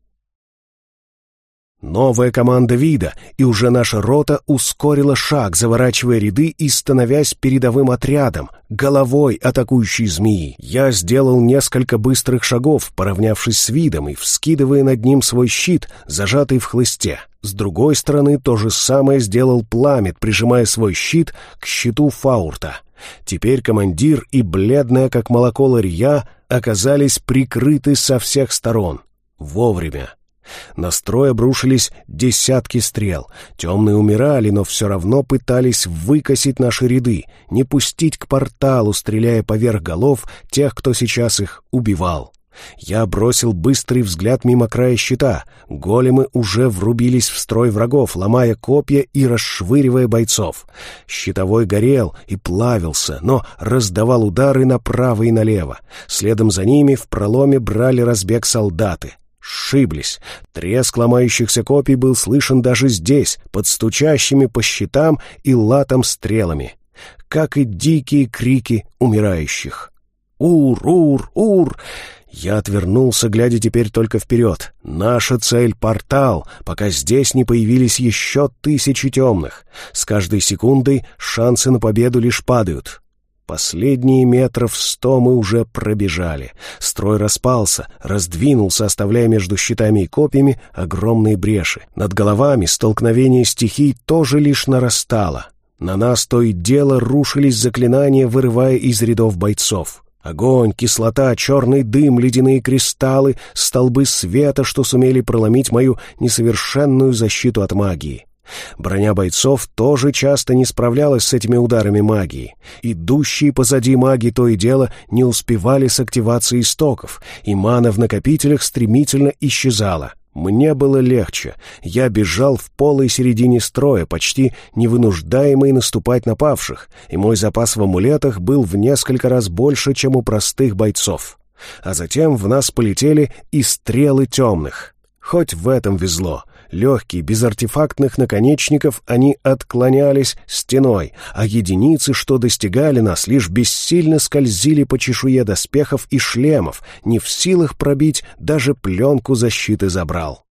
Новая команда Вида, и уже наша рота ускорила шаг, заворачивая ряды и становясь передовым отрядом, головой атакующей змеи. Я сделал несколько быстрых шагов, поравнявшись с Видом и вскидывая над ним свой щит, зажатый в хлысте. С другой стороны то же самое сделал Пламет, прижимая свой щит к щиту Фаурта. Теперь командир и бледная, как молоко Лария, оказались прикрыты со всех сторон. Вовремя. На строй обрушились десятки стрел. Темные умирали, но все равно пытались выкосить наши ряды, не пустить к порталу, стреляя поверх голов тех, кто сейчас их убивал. Я бросил быстрый взгляд мимо края щита. Големы уже врубились в строй врагов, ломая копья и расшвыривая бойцов. Щитовой горел и плавился, но раздавал удары направо и налево. Следом за ними в проломе брали разбег солдаты. Сшиблись. Треск ломающихся копий был слышен даже здесь, под стучащими по щитам и латом стрелами, как и дикие крики умирающих. «Ур! Ур! Ур!» Я отвернулся, глядя теперь только вперед. Наша цель — портал, пока здесь не появились еще тысячи темных. С каждой секундой шансы на победу лишь падают. Последние метров сто мы уже пробежали. Строй распался, раздвинулся, оставляя между щитами и копьями огромные бреши. Над головами столкновение стихий тоже лишь нарастало. На нас то и дело рушились заклинания, вырывая из рядов бойцов. Огонь, кислота, черный дым, ледяные кристаллы, столбы света, что сумели проломить мою несовершенную защиту от магии. Броня бойцов тоже часто не справлялась с этими ударами магии. Идущие позади маги то и дело не успевали с активацией истоков, и мана в накопителях стремительно исчезала. Мне было легче. Я бежал в полой середине строя, почти не вынуждаемый наступать на павших, и мой запас в амулетах был в несколько раз больше, чем у простых бойцов. А затем в нас полетели и стрелы темных. Хоть в этом везло. Легкие, без артефактных наконечников, они отклонялись стеной, а единицы, что достигали нас, лишь бессильно скользили по чешуе доспехов и шлемов, не в силах пробить даже пленку защиты забрал.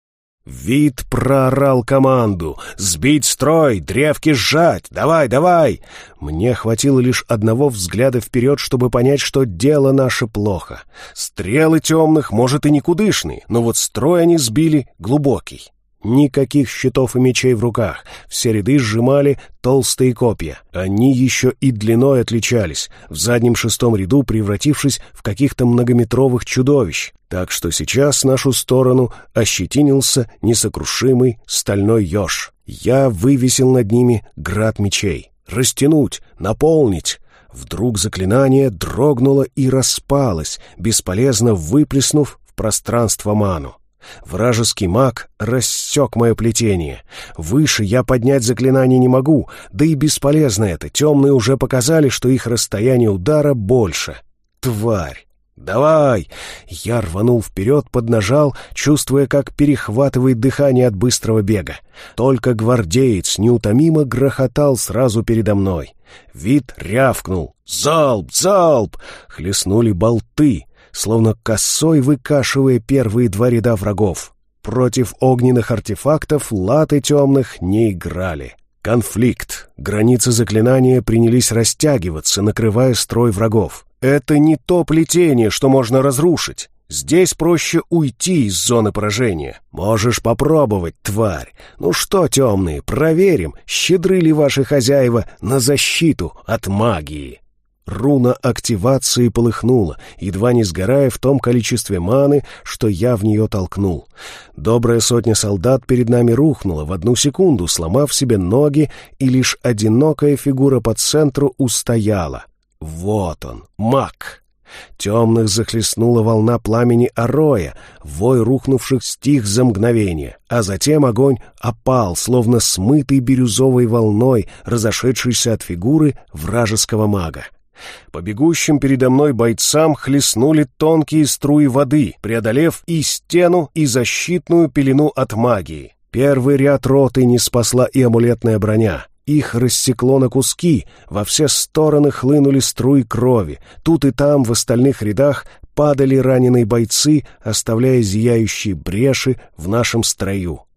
Вид проорал команду: «Сбить строй! Древки сжать! Давай, давай!» Мне хватило лишь одного взгляда вперед, чтобы понять, что дело наше плохо. Стрелы темных, может, и никудышные, но вот строй они сбили глубокий. Никаких щитов и мечей в руках, все ряды сжимали толстые копья. Они еще и длиной отличались, в заднем шестом ряду превратившись в каких-то многометровых чудовищ. Так что сейчас нашу сторону ощетинился несокрушимый стальной еж. Я вывесил над ними град мечей. Растянуть, наполнить. Вдруг заклинание дрогнуло и распалось, бесполезно выплеснув в пространство ману. Вражеский маг рассек мое плетение. Выше я поднять заклинание не могу, да и бесполезно это. Темные уже показали, что их расстояние удара больше. Тварь! «Давай!» Я рванул вперед, поднажал, чувствуя, как перехватывает дыхание от быстрого бега. Только гвардеец неутомимо грохотал сразу передо мной. Вид рявкнул: «Залп! Залп!» Хлестнули болты, словно косой выкашивая первые два ряда врагов. Против огненных артефактов латы темных не играли. Конфликт. Границы заклинания принялись растягиваться, накрывая строй врагов. Это не то плетение, что можно разрушить. Здесь проще уйти из зоны поражения. Можешь попробовать, тварь. Ну что, темные, проверим, щедры ли ваши хозяева на защиту от магии. Руна активации полыхнула, едва не сгорая в том количестве маны, что я в нее толкнул. Добрая сотня солдат перед нами рухнула в одну секунду, сломав себе ноги, и лишь одинокая фигура по центру устояла. Вот он, маг. Темных захлестнула волна пламени Ароя, вой рухнувших стих за мгновение, а затем огонь опал, словно смытый бирюзовой волной, разошедшийся от фигуры вражеского мага. По бегущим передо мной бойцам хлестнули тонкие струи воды, преодолев и стену, и защитную пелену от магии. Первый ряд роты не спасла и амулетная броня. Их рассекло на куски, во все стороны хлынули струи крови. Тут и там в остальных рядах падали раненые бойцы, оставляя зияющие бреши в нашем строю.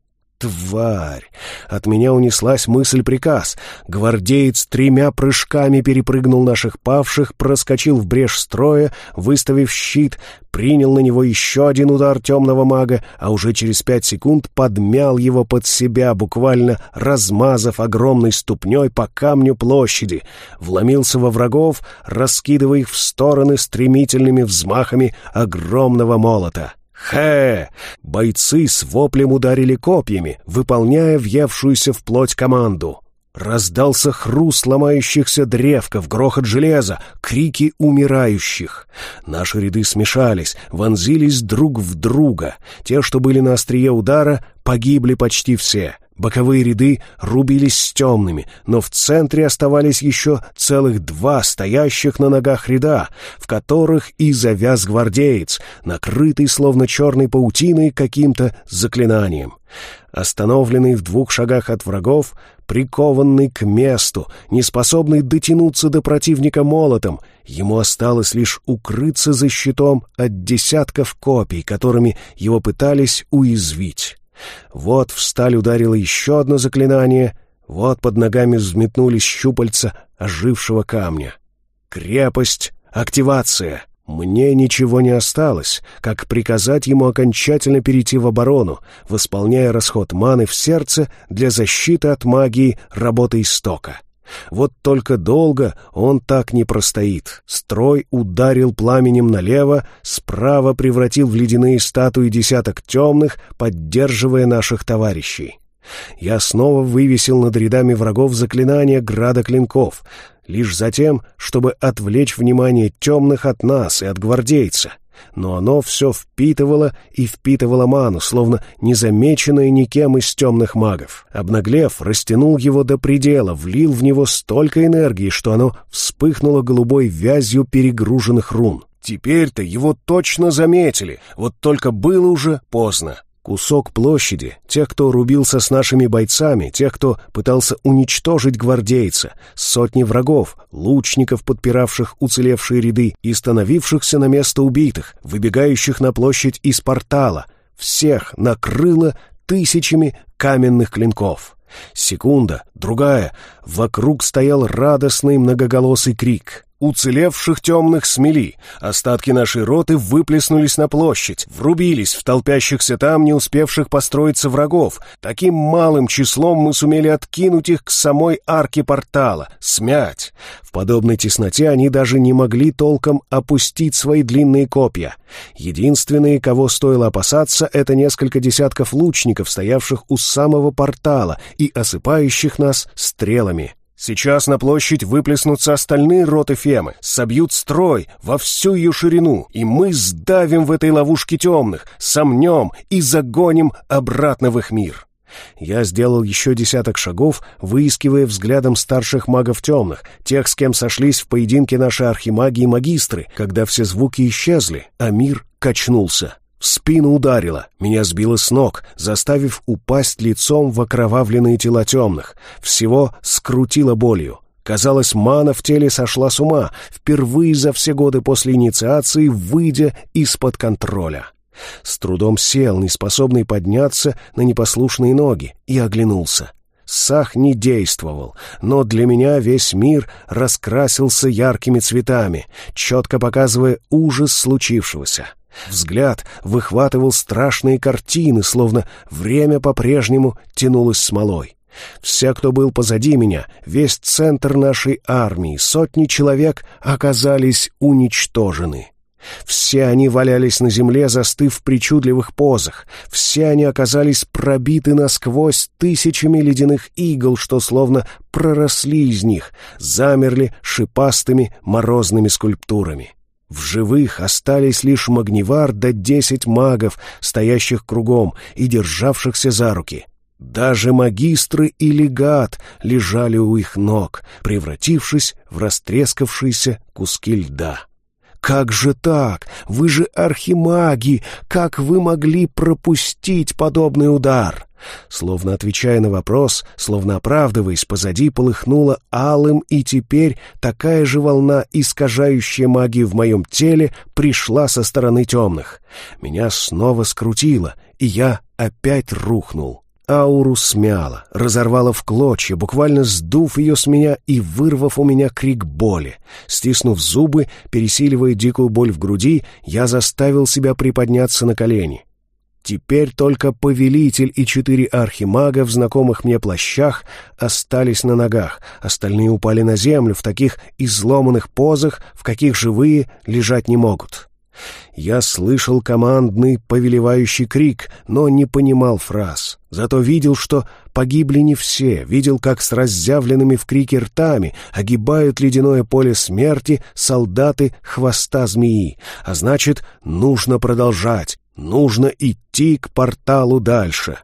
Тварь! От меня унеслась мысль-приказ. Гвардеец тремя прыжками перепрыгнул наших павших, проскочил в брешь строя, выставив щит, принял на него еще один удар темного мага, а уже через пять секунд подмял его под себя, буквально размазав огромной ступней по камню площади, вломился во врагов, раскидывая их в стороны стремительными взмахами огромного молота. «Хэ!» Бойцы с воплем ударили копьями, выполняя въевшуюся в плоть команду. Раздался хруст ломающихся древков, грохот железа, крики умирающих. Наши ряды смешались, вонзились друг в друга. Те, что были на острие удара, погибли почти все. Боковые ряды рубились с темными, но в центре оставались еще целых два стоящих на ногах ряда, в которых и завяз гвардеец, накрытый словно черной паутиной каким-то заклинанием. Остановленный в двух шагах от врагов, прикованный к месту, неспособный дотянуться до противника молотом, ему осталось лишь укрыться за щитом от десятков копий, которыми его пытались уязвить. Вот в сталь ударило еще одно заклинание, вот под ногами взметнулись щупальца ожившего камня. Крепость, активация. Мне ничего не осталось, как приказать ему окончательно перейти в оборону, восполняя расход маны в сердце для защиты от магии работы истока. Вот только долго он так не простоит. Строй ударил пламенем налево, справа превратил в ледяные статуи десяток темных, поддерживая наших товарищей. Я снова вывесил над рядами врагов заклинание града клинков, лишь затем, чтобы отвлечь внимание темных от нас и от гвардейца. Но оно все впитывало и впитывало ману, словно незамеченное никем из темных магов. Обнаглев, растянул его до предела, влил в него столько энергии, что оно вспыхнуло голубой вязью перегруженных рун. Теперь-то его точно заметили, вот только было уже поздно. Кусок площади, тех, кто рубился с нашими бойцами, тех, кто пытался уничтожить гвардейца, сотни врагов, лучников, подпиравших уцелевшие ряды и становившихся на место убитых, выбегающих на площадь из портала, всех накрыло тысячами каменных клинков. Секунда, другая, вокруг стоял радостный многоголосый крик. Уцелевших темных смели, остатки нашей роты выплеснулись на площадь, врубились в толпящихся там, не успевших построиться врагов. Таким малым числом мы сумели откинуть их к самой арке портала, смять. В подобной тесноте они даже не могли толком опустить свои длинные копья. Единственные, кого стоило опасаться, это несколько десятков лучников, стоявших у самого портала и осыпающих нас стрелами. Сейчас на площадь выплеснутся остальные роты Фемы, собьют строй во всю ее ширину, и мы сдавим в этой ловушке темных, сомнем и загоним обратно в их мир. Я сделал еще десяток шагов, выискивая взглядом старших магов темных, тех, с кем сошлись в поединке наши архимаги и магистры, когда все звуки исчезли, а мир качнулся. В спину ударило, меня сбило с ног, заставив упасть лицом в окровавленные тела темных. Всего скрутило болью. Казалось, мана в теле сошла с ума, впервые за все годы после инициации, выйдя из-под контроля. С трудом сел, неспособный подняться на непослушные ноги, и оглянулся. Сах не действовал, но для меня весь мир раскрасился яркими цветами, четко показывая ужас случившегося. Взгляд выхватывал страшные картины, словно время по-прежнему тянулось смолой. Все, кто был позади меня, весь центр нашей армии, сотни человек оказались уничтожены. Все они валялись на земле, застыв в причудливых позах. Все они оказались пробиты насквозь тысячами ледяных игл, что словно проросли из них, замерли шипастыми морозными скульптурами. В живых остались лишь Магнивар да десять магов, стоящих кругом и державшихся за руки. Даже магистры и легат лежали у их ног, превратившись в растрескавшиеся куски льда. «Как же так? Вы же архимаги! Как вы могли пропустить подобный удар?» Словно отвечая на вопрос, словно оправдываясь, позади полыхнула алым, и теперь такая же волна, искажающая магию в моем теле, пришла со стороны темных. Меня снова скрутило, и я опять рухнул. Ауру смяло, разорвало в клочья, буквально сдув ее с меня и вырвав у меня крик боли. Стиснув зубы, пересиливая дикую боль в груди, я заставил себя приподняться на колени. Теперь только повелитель и четыре архимага в знакомых мне плащах остались на ногах, остальные упали на землю в таких изломанных позах, в каких живые лежать не могут. Я слышал командный повелевающий крик, но не понимал фраз. Зато видел, что погибли не все, видел, как с разъявленными в крике ртами огибают ледяное поле смерти солдаты хвоста змеи. А значит, нужно продолжать, нужно идти к порталу дальше.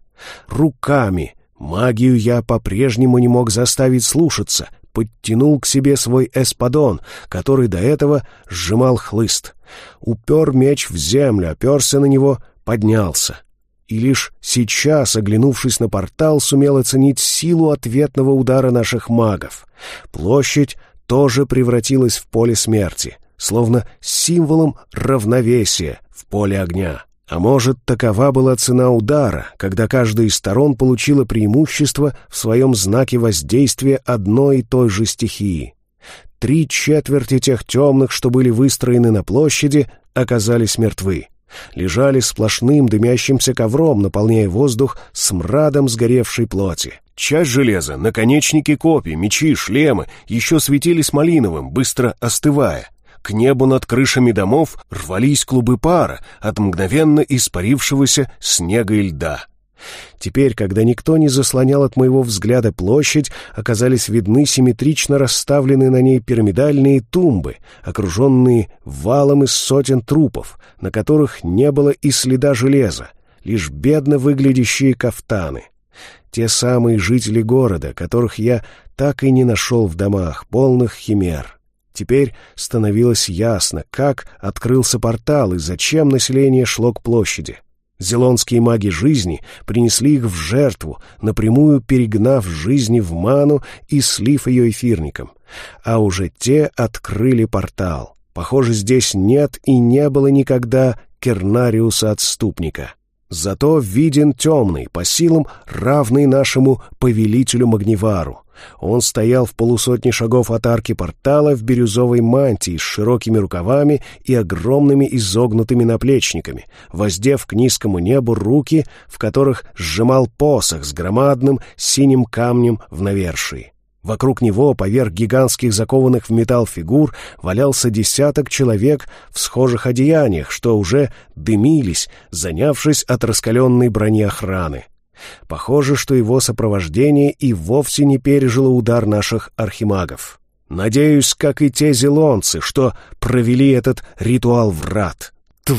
Руками. Магию я по-прежнему не мог заставить слушаться. Подтянул к себе свой эспадон, который до этого сжимал хлыст. Упер меч в землю, оперся на него, поднялся. И лишь сейчас, оглянувшись на портал, сумел оценить силу ответного удара наших магов. Площадь тоже превратилась в поле смерти, словно символом равновесия в поле огня. А может, такова была цена удара, когда каждая из сторон получила преимущество в своем знаке воздействия одной и той же стихии. Три четверти тех темных, что были выстроены на площади, оказались мертвы. Лежали сплошным дымящимся ковром, наполняя воздух смрадом сгоревшей плоти. Часть железа, наконечники копий, мечи, шлемы еще светились малиновым, быстро остывая. К небу над крышами домов рвались клубы пара от мгновенно испарившегося снега и льда. Теперь, когда никто не заслонял от моего взгляда площадь, оказались видны симметрично расставленные на ней пирамидальные тумбы, окруженные валом из сотен трупов, на которых не было и следа железа, лишь бедно выглядящие кафтаны. Те самые жители города, которых я так и не нашел в домах, полных химер. Теперь становилось ясно, как открылся портал и зачем население шло к площади. Зелонские маги жизни принесли их в жертву, напрямую перегнав жизни в ману и слив ее эфирником. А уже те открыли портал. Похоже, здесь нет и не было никогда Кернариуса-отступника. Зато виден темный, по силам равный нашему повелителю Магнивару. Он стоял в полусотни шагов от арки портала в бирюзовой мантии с широкими рукавами и огромными изогнутыми наплечниками, воздев к низкому небу руки, в которых сжимал посох с громадным синим камнем в навершии. Вокруг него, поверх гигантских закованных в металл фигур, валялся десяток человек в схожих одеяниях, что уже дымились, занявшись от раскаленной брони охраны. Похоже, что его сопровождение и вовсе не пережило удар наших архимагов. Надеюсь, как и те зелонцы, что провели этот ритуал врат.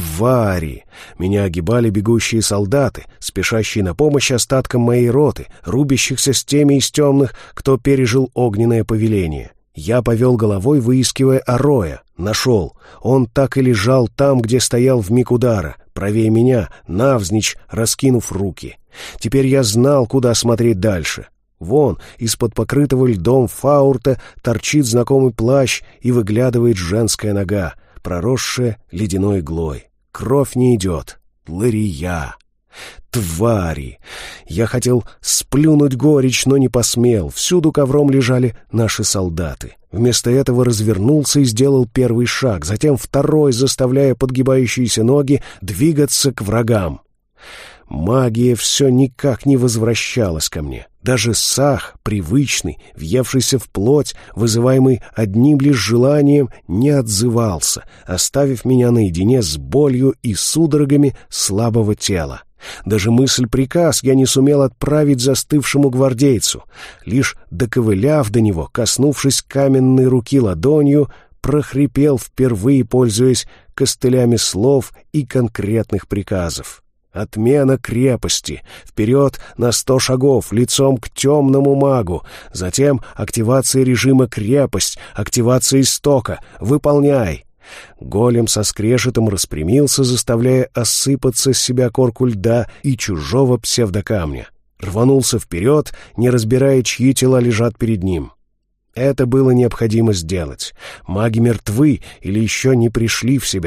Твари! Меня огибали бегущие солдаты, спешащие на помощь остаткам моей роты, рубящихся с теми из темных, кто пережил огненное повеление. Я повел головой, выискивая Ароя. Нашел. Он так и лежал там, где стоял в миг удара, правее меня, навзничь раскинув руки. Теперь я знал, куда смотреть дальше. Вон, из-под покрытого льдом фаурта торчит знакомый плащ и выглядывает женская нога, проросшая ледяной иглой. Кровь не идет. Лария. Твари! Я хотел сплюнуть горечь, но не посмел. Всюду ковром лежали наши солдаты. Вместо этого развернулся и сделал первый шаг, затем второй, заставляя подгибающиеся ноги двигаться к врагам. Магия все никак не возвращалась ко мне. Даже сах, привычный, въевшийся в плоть, вызываемый одним лишь желанием, не отзывался, оставив меня наедине с болью и судорогами слабого тела. Даже мысль-приказ я не сумел отправить застывшему гвардейцу. Лишь доковыляв до него, коснувшись каменной руки ладонью, прохрипел впервые, пользуясь костылями слов и конкретных приказов. Отмена крепости, вперед на сто шагов, лицом к темному магу, затем активация режима крепость, активация истока, выполняй. Голем со скрежетом распрямился, заставляя осыпаться с себя корку льда и чужого псевдокамня. Рванулся вперед, не разбирая, чьи тела лежат перед ним. Это было необходимо сделать. Маги мертвы или еще не пришли в себя.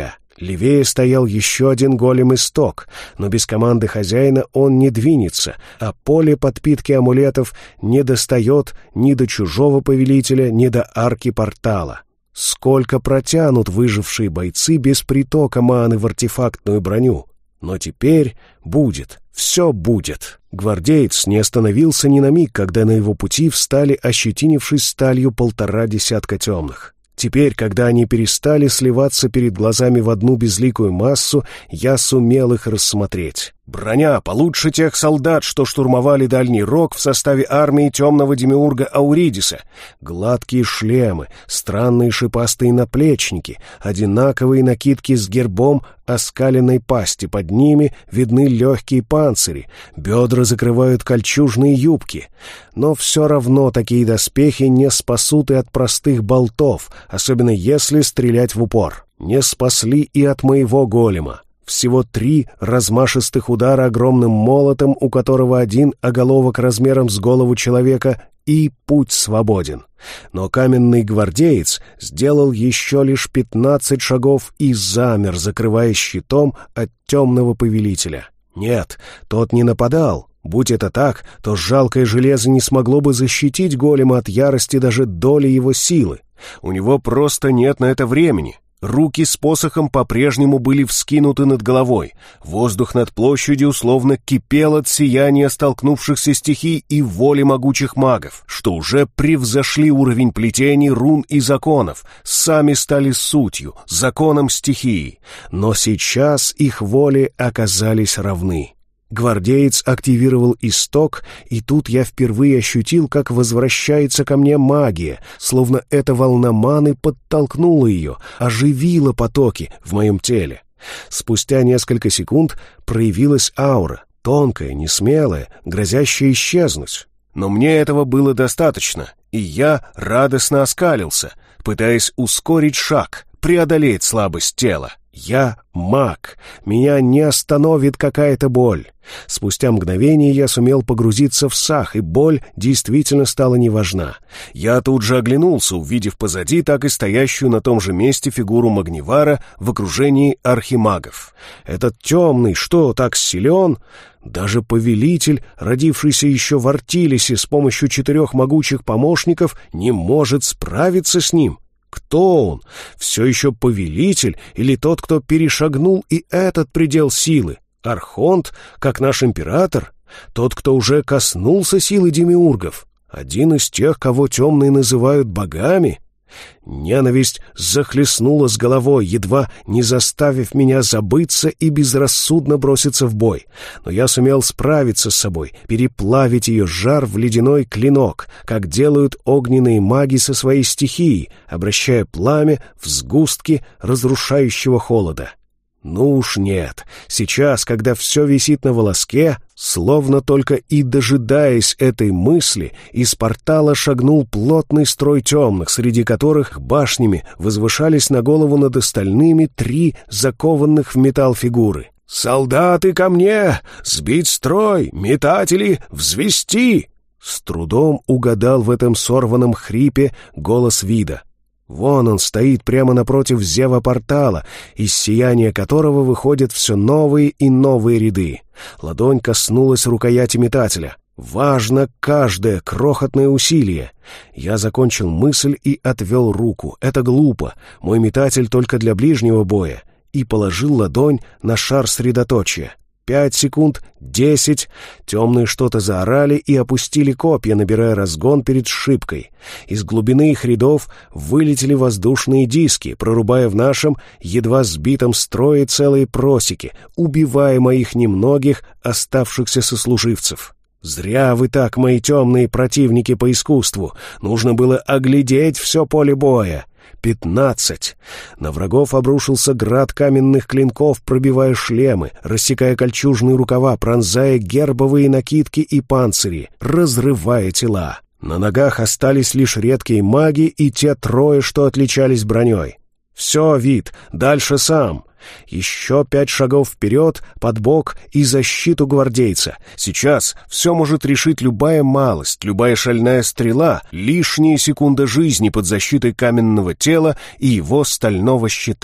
Левее стоял еще один голем-исток, но без команды хозяина он не двинется, а поле подпитки амулетов не достает ни до чужого повелителя, ни до арки портала. Сколько протянут выжившие бойцы без притока маны в артефактную броню? Но теперь будет, все будет. Гвардеец не остановился ни на миг, когда на его пути встали, ощетинившись сталью, полтора десятка темных. Теперь, когда они перестали сливаться перед глазами в одну безликую массу, я сумел их рассмотреть. Броня получше тех солдат, что штурмовали Дальний Рог в составе армии темного демиурга Ауридиса. Гладкие шлемы, странные шипастые наплечники, одинаковые накидки с гербом оскаленной пасти, под ними видны легкие панцири, бедра закрывают кольчужные юбки. Но все равно такие доспехи не спасут и от простых болтов, особенно если стрелять в упор. Не спасли и от моего голема. Всего три размашистых удара огромным молотом, у которого один оголовок размером с голову человека, и путь свободен. Но каменный гвардеец сделал еще лишь пятнадцать шагов и замер, закрывая щитом от темного повелителя. Нет, тот не нападал. Будь это так, то жалкое железо не смогло бы защитить голема от ярости даже доли его силы. У него просто нет на это времени. Руки с посохом по-прежнему были вскинуты над головой. Воздух над площадью условно кипел от сияния столкнувшихся стихий и воли могучих магов, что уже превзошли уровень плетений, рун и законов, сами стали сутью, законом стихии. Но сейчас их воли оказались равны. Гвардеец активировал исток, и тут я впервые ощутил, как возвращается ко мне магия, словно эта волна маны подтолкнула ее, оживила потоки в моем теле. Спустя несколько секунд проявилась аура, тонкая, несмелая, грозящая исчезнуть. Но мне этого было достаточно, и я радостно оскалился, пытаясь ускорить шаг, преодолеть слабость тела. Я маг, меня не остановит какая-то боль. Спустя мгновение я сумел погрузиться в сах, и боль действительно стала неважна. Я тут же оглянулся, увидев позади так и стоящую на том же месте фигуру Магнивара в окружении архимагов. Этот темный что, так силен? Даже повелитель, родившийся еще в Артилисе с помощью четырех могучих помощников, не может справиться с ним. Кто он? Все еще повелитель или тот, кто перешагнул и этот предел силы? Архонт, как наш император? Тот, кто уже коснулся силы демиургов? Один из тех, кого темные называют богами? Ненависть захлестнула с головой, едва не заставив меня забыться и безрассудно броситься в бой. Но я сумел справиться с собой, переплавить ее жар в ледяной клинок, как делают огненные маги со своей стихией, обращая пламя в сгустки разрушающего холода. Ну уж нет, сейчас, когда все висит на волоске, словно только и дожидаясь этой мысли, из портала шагнул плотный строй темных, среди которых башнями возвышались на голову над остальными три закованных в металл фигуры. «Солдаты ко мне! Сбить строй! Метатели взвести!» С трудом угадал в этом сорванном хрипе голос Вида. Вон он стоит прямо напротив зева портала, из сияния которого выходят все новые и новые ряды. Ладонь коснулась рукояти метателя. Важно каждое крохотное усилие. Я закончил мысль и отвел руку. Это глупо. Мой метатель только для ближнего боя. И положил ладонь на шар средоточия. Пять секунд, десять. Темные что-то заорали и опустили копья, набирая разгон перед шибкой. Из глубины их рядов вылетели воздушные диски, прорубая в нашем едва сбитом строе целые просеки, убивая моих немногих оставшихся сослуживцев. Зря вы так, мои темные противники по искусству. Нужно было оглядеть все поле боя. Пятнадцать. На врагов обрушился град каменных клинков, пробивая шлемы, рассекая кольчужные рукава, пронзая гербовые накидки и панцири, разрывая тела. На ногах остались лишь редкие маги и те трое, что отличались броней. Все, Вид, дальше сам. Еще пять шагов вперед, под бок и защиту гвардейца. Сейчас все может решить любая малость, любая шальная стрела, лишняя секунда жизни под защитой каменного тела и его стального щита.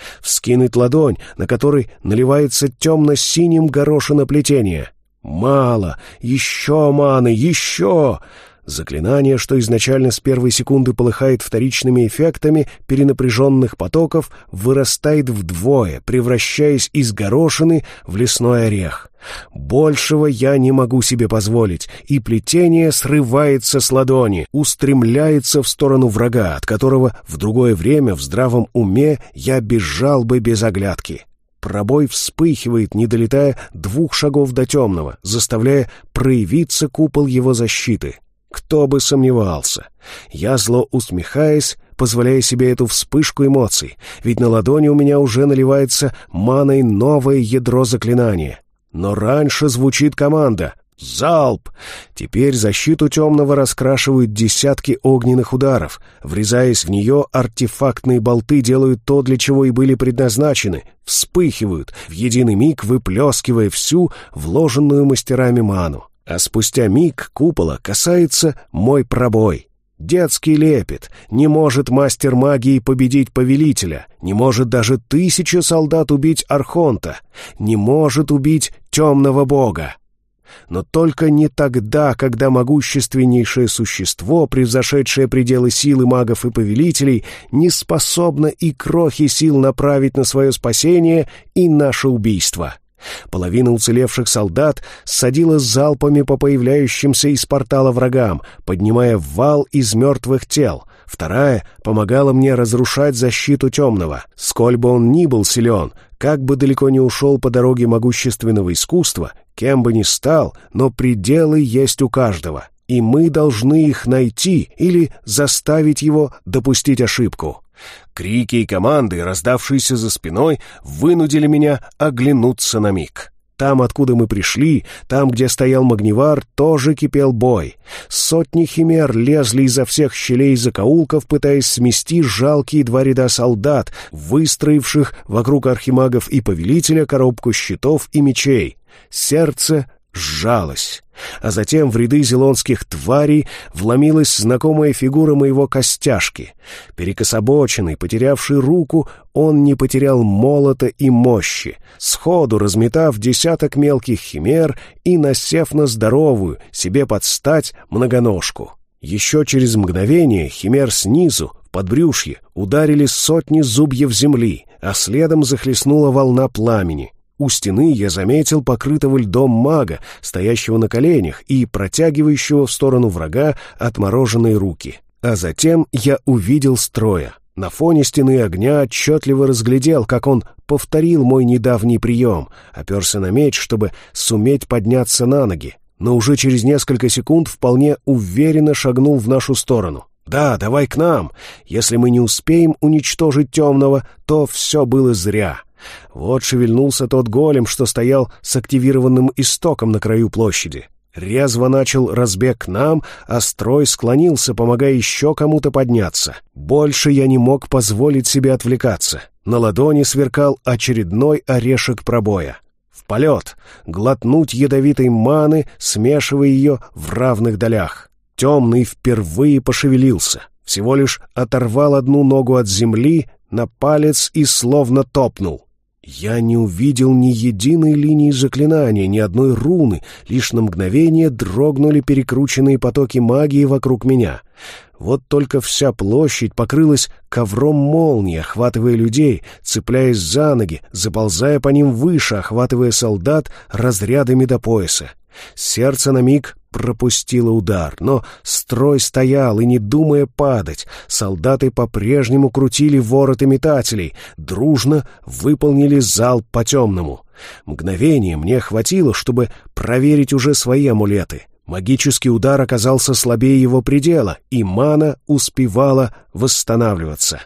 Вскинуть ладонь, на которой наливается темно-синим горошина плетения. Мало! Еще маны! Еще! Заклинание, что изначально с первой секунды полыхает вторичными эффектами перенапряженных потоков, вырастает вдвое, превращаясь из горошины в лесной орех. Большего я не могу себе позволить, и плетение срывается с ладони, устремляется в сторону врага, от которого в другое время в здравом уме я бежал бы без оглядки. Пробой вспыхивает, не долетая двух шагов до темного, заставляя проявиться купол его защиты. Кто бы сомневался. Я, зло усмехаясь, позволяя себе эту вспышку эмоций, ведь на ладони у меня уже наливается маной новое ядро заклинания. Но раньше звучит команда «Залп!». Теперь защиту темного раскрашивают десятки огненных ударов. Врезаясь в нее, артефактные болты делают то, для чего и были предназначены. Вспыхивают, в единый миг выплескивая всю вложенную мастерами ману. А спустя миг купола касается мой пробой. Детский лепет. Не может мастер магии победить повелителя. Не может даже тысяча солдат убить архонта. Не может убить темного бога. Но только не тогда, когда могущественнейшее существо, превзошедшее пределы силы магов и повелителей, не способно и крохи сил направить на свое спасение и наше убийство. Половина уцелевших солдат ссадила залпами по появляющимся из портала врагам, поднимая вал из мертвых тел. Вторая помогала мне разрушать защиту темного. Сколь бы он ни был силен, как бы далеко не ушел по дороге могущественного искусства, кем бы ни стал, но пределы есть у каждого, и мы должны их найти или заставить его допустить ошибку. Крики и команды, раздавшиеся за спиной, вынудили меня оглянуться на миг. Там, откуда мы пришли, там, где стоял Магнивар, тоже кипел бой. Сотни химер лезли изо всех щелей и закоулков, пытаясь смести жалкие два ряда солдат, выстроивших вокруг архимагов и повелителя коробку щитов и мечей. Сердце сжалось. А затем в ряды зелонских тварей вломилась знакомая фигура моего костяшки. Перекособоченный, потерявший руку, он не потерял молота и мощи, сходу разметав десяток мелких химер и насев на здоровую, себе под стать многоножку. Еще через мгновение химер снизу, в подбрюшье, ударили сотни зубьев земли, а следом захлестнула волна пламени. У стены я заметил покрытого льдом мага, стоящего на коленях и протягивающего в сторону врага отмороженные руки. А затем я увидел строя. На фоне стены огня отчетливо разглядел, как он повторил мой недавний прием, оперся на меч, чтобы суметь подняться на ноги, но уже через несколько секунд вполне уверенно шагнул в нашу сторону. «Да, давай к нам. Если мы не успеем уничтожить темного, то все было зря». Вот шевельнулся тот голем, что стоял с активированным истоком на краю площади. Резво начал разбег к нам, а строй склонился, помогая еще кому-то подняться. Больше я не мог позволить себе отвлекаться. На ладони сверкал очередной орешек пробоя. В полет, глотнуть ядовитой маны, смешивая ее в равных долях. Темный впервые пошевелился. Всего лишь оторвал одну ногу от земли на палец и словно топнул. Я не увидел ни единой линии заклинания, ни одной руны, лишь на мгновение дрогнули перекрученные потоки магии вокруг меня. Вот только вся площадь покрылась ковром молний, охватывая людей, цепляясь за ноги, заползая по ним выше, охватывая солдат разрядами до пояса. Сердце на миг пропустило удар, но строй стоял и, не думая падать, солдаты по-прежнему крутили вороты метателей, дружно выполнили залп по темному. Мгновение мне хватило, чтобы проверить уже свои амулеты. Магический удар оказался слабее его предела, и мана успевала восстанавливаться.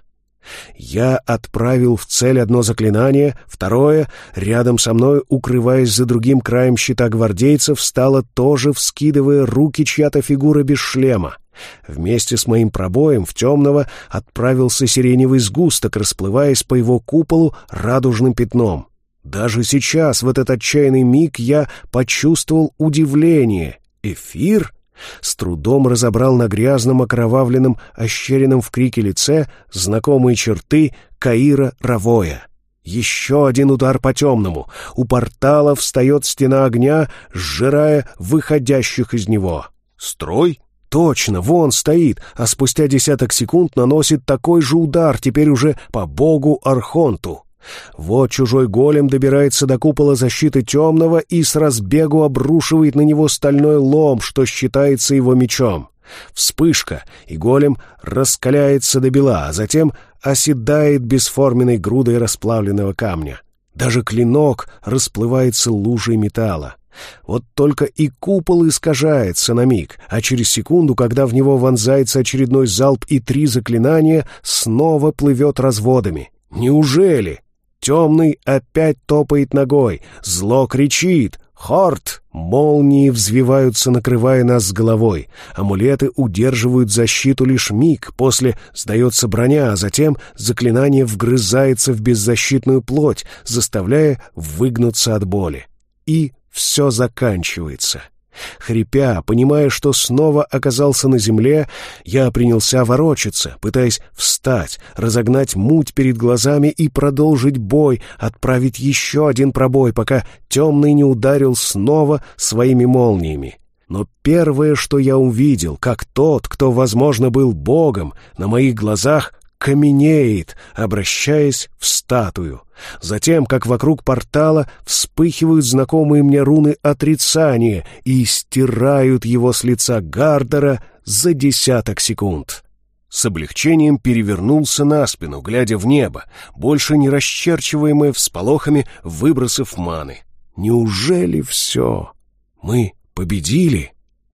Я отправил в цель одно заклинание, второе, рядом со мной, укрываясь за другим краем щита гвардейцев, встала тоже, вскидывая руки, чья-то фигура без шлема. Вместе с моим пробоем в темного отправился сиреневый сгусток, расплываясь по его куполу радужным пятном. Даже сейчас, в этот отчаянный миг, я почувствовал удивление. Эфир? С трудом разобрал на грязном, окровавленном, ощеренном в крике лице знакомые черты Каира Равоя. Еще один удар по темному. У портала встает стена огня, сжирая выходящих из него. Строй? Точно, вон стоит, а спустя десяток секунд наносит такой же удар, теперь уже по богу Архонту. Вот чужой голем добирается до купола защиты темного и с разбегу обрушивает на него стальной лом, что считается его мечом. Вспышка, и голем раскаляется до бела, а затем оседает бесформенной грудой расплавленного камня. Даже клинок расплывается лужей металла. Вот только и купол искажается на миг, а через секунду, когда в него вонзается очередной залп и три заклинания, снова плывет разводами. Неужели? Темный опять топает ногой, зло кричит «Хорт!». Молнии взвиваются, накрывая нас с головой. Амулеты удерживают защиту лишь миг, после сдается броня, а затем заклинание вгрызается в беззащитную плоть, заставляя выгнуться от боли. И все заканчивается. Хрипя, понимая, что снова оказался на земле, я принялся ворочаться, пытаясь встать, разогнать муть перед глазами и продолжить бой, отправить еще один пробой, пока темный не ударил снова своими молниями. Но первое, что я увидел, как тот, кто, возможно, был богом, на моих глазах каменеет, обращаясь в статую. Затем, как вокруг портала вспыхивают знакомые мне руны отрицания и стирают его с лица Гардера за десяток секунд. С облегчением перевернулся на спину, глядя в небо, больше не расчерчиваемое всполохами выбросов маны. Неужели все? Мы победили?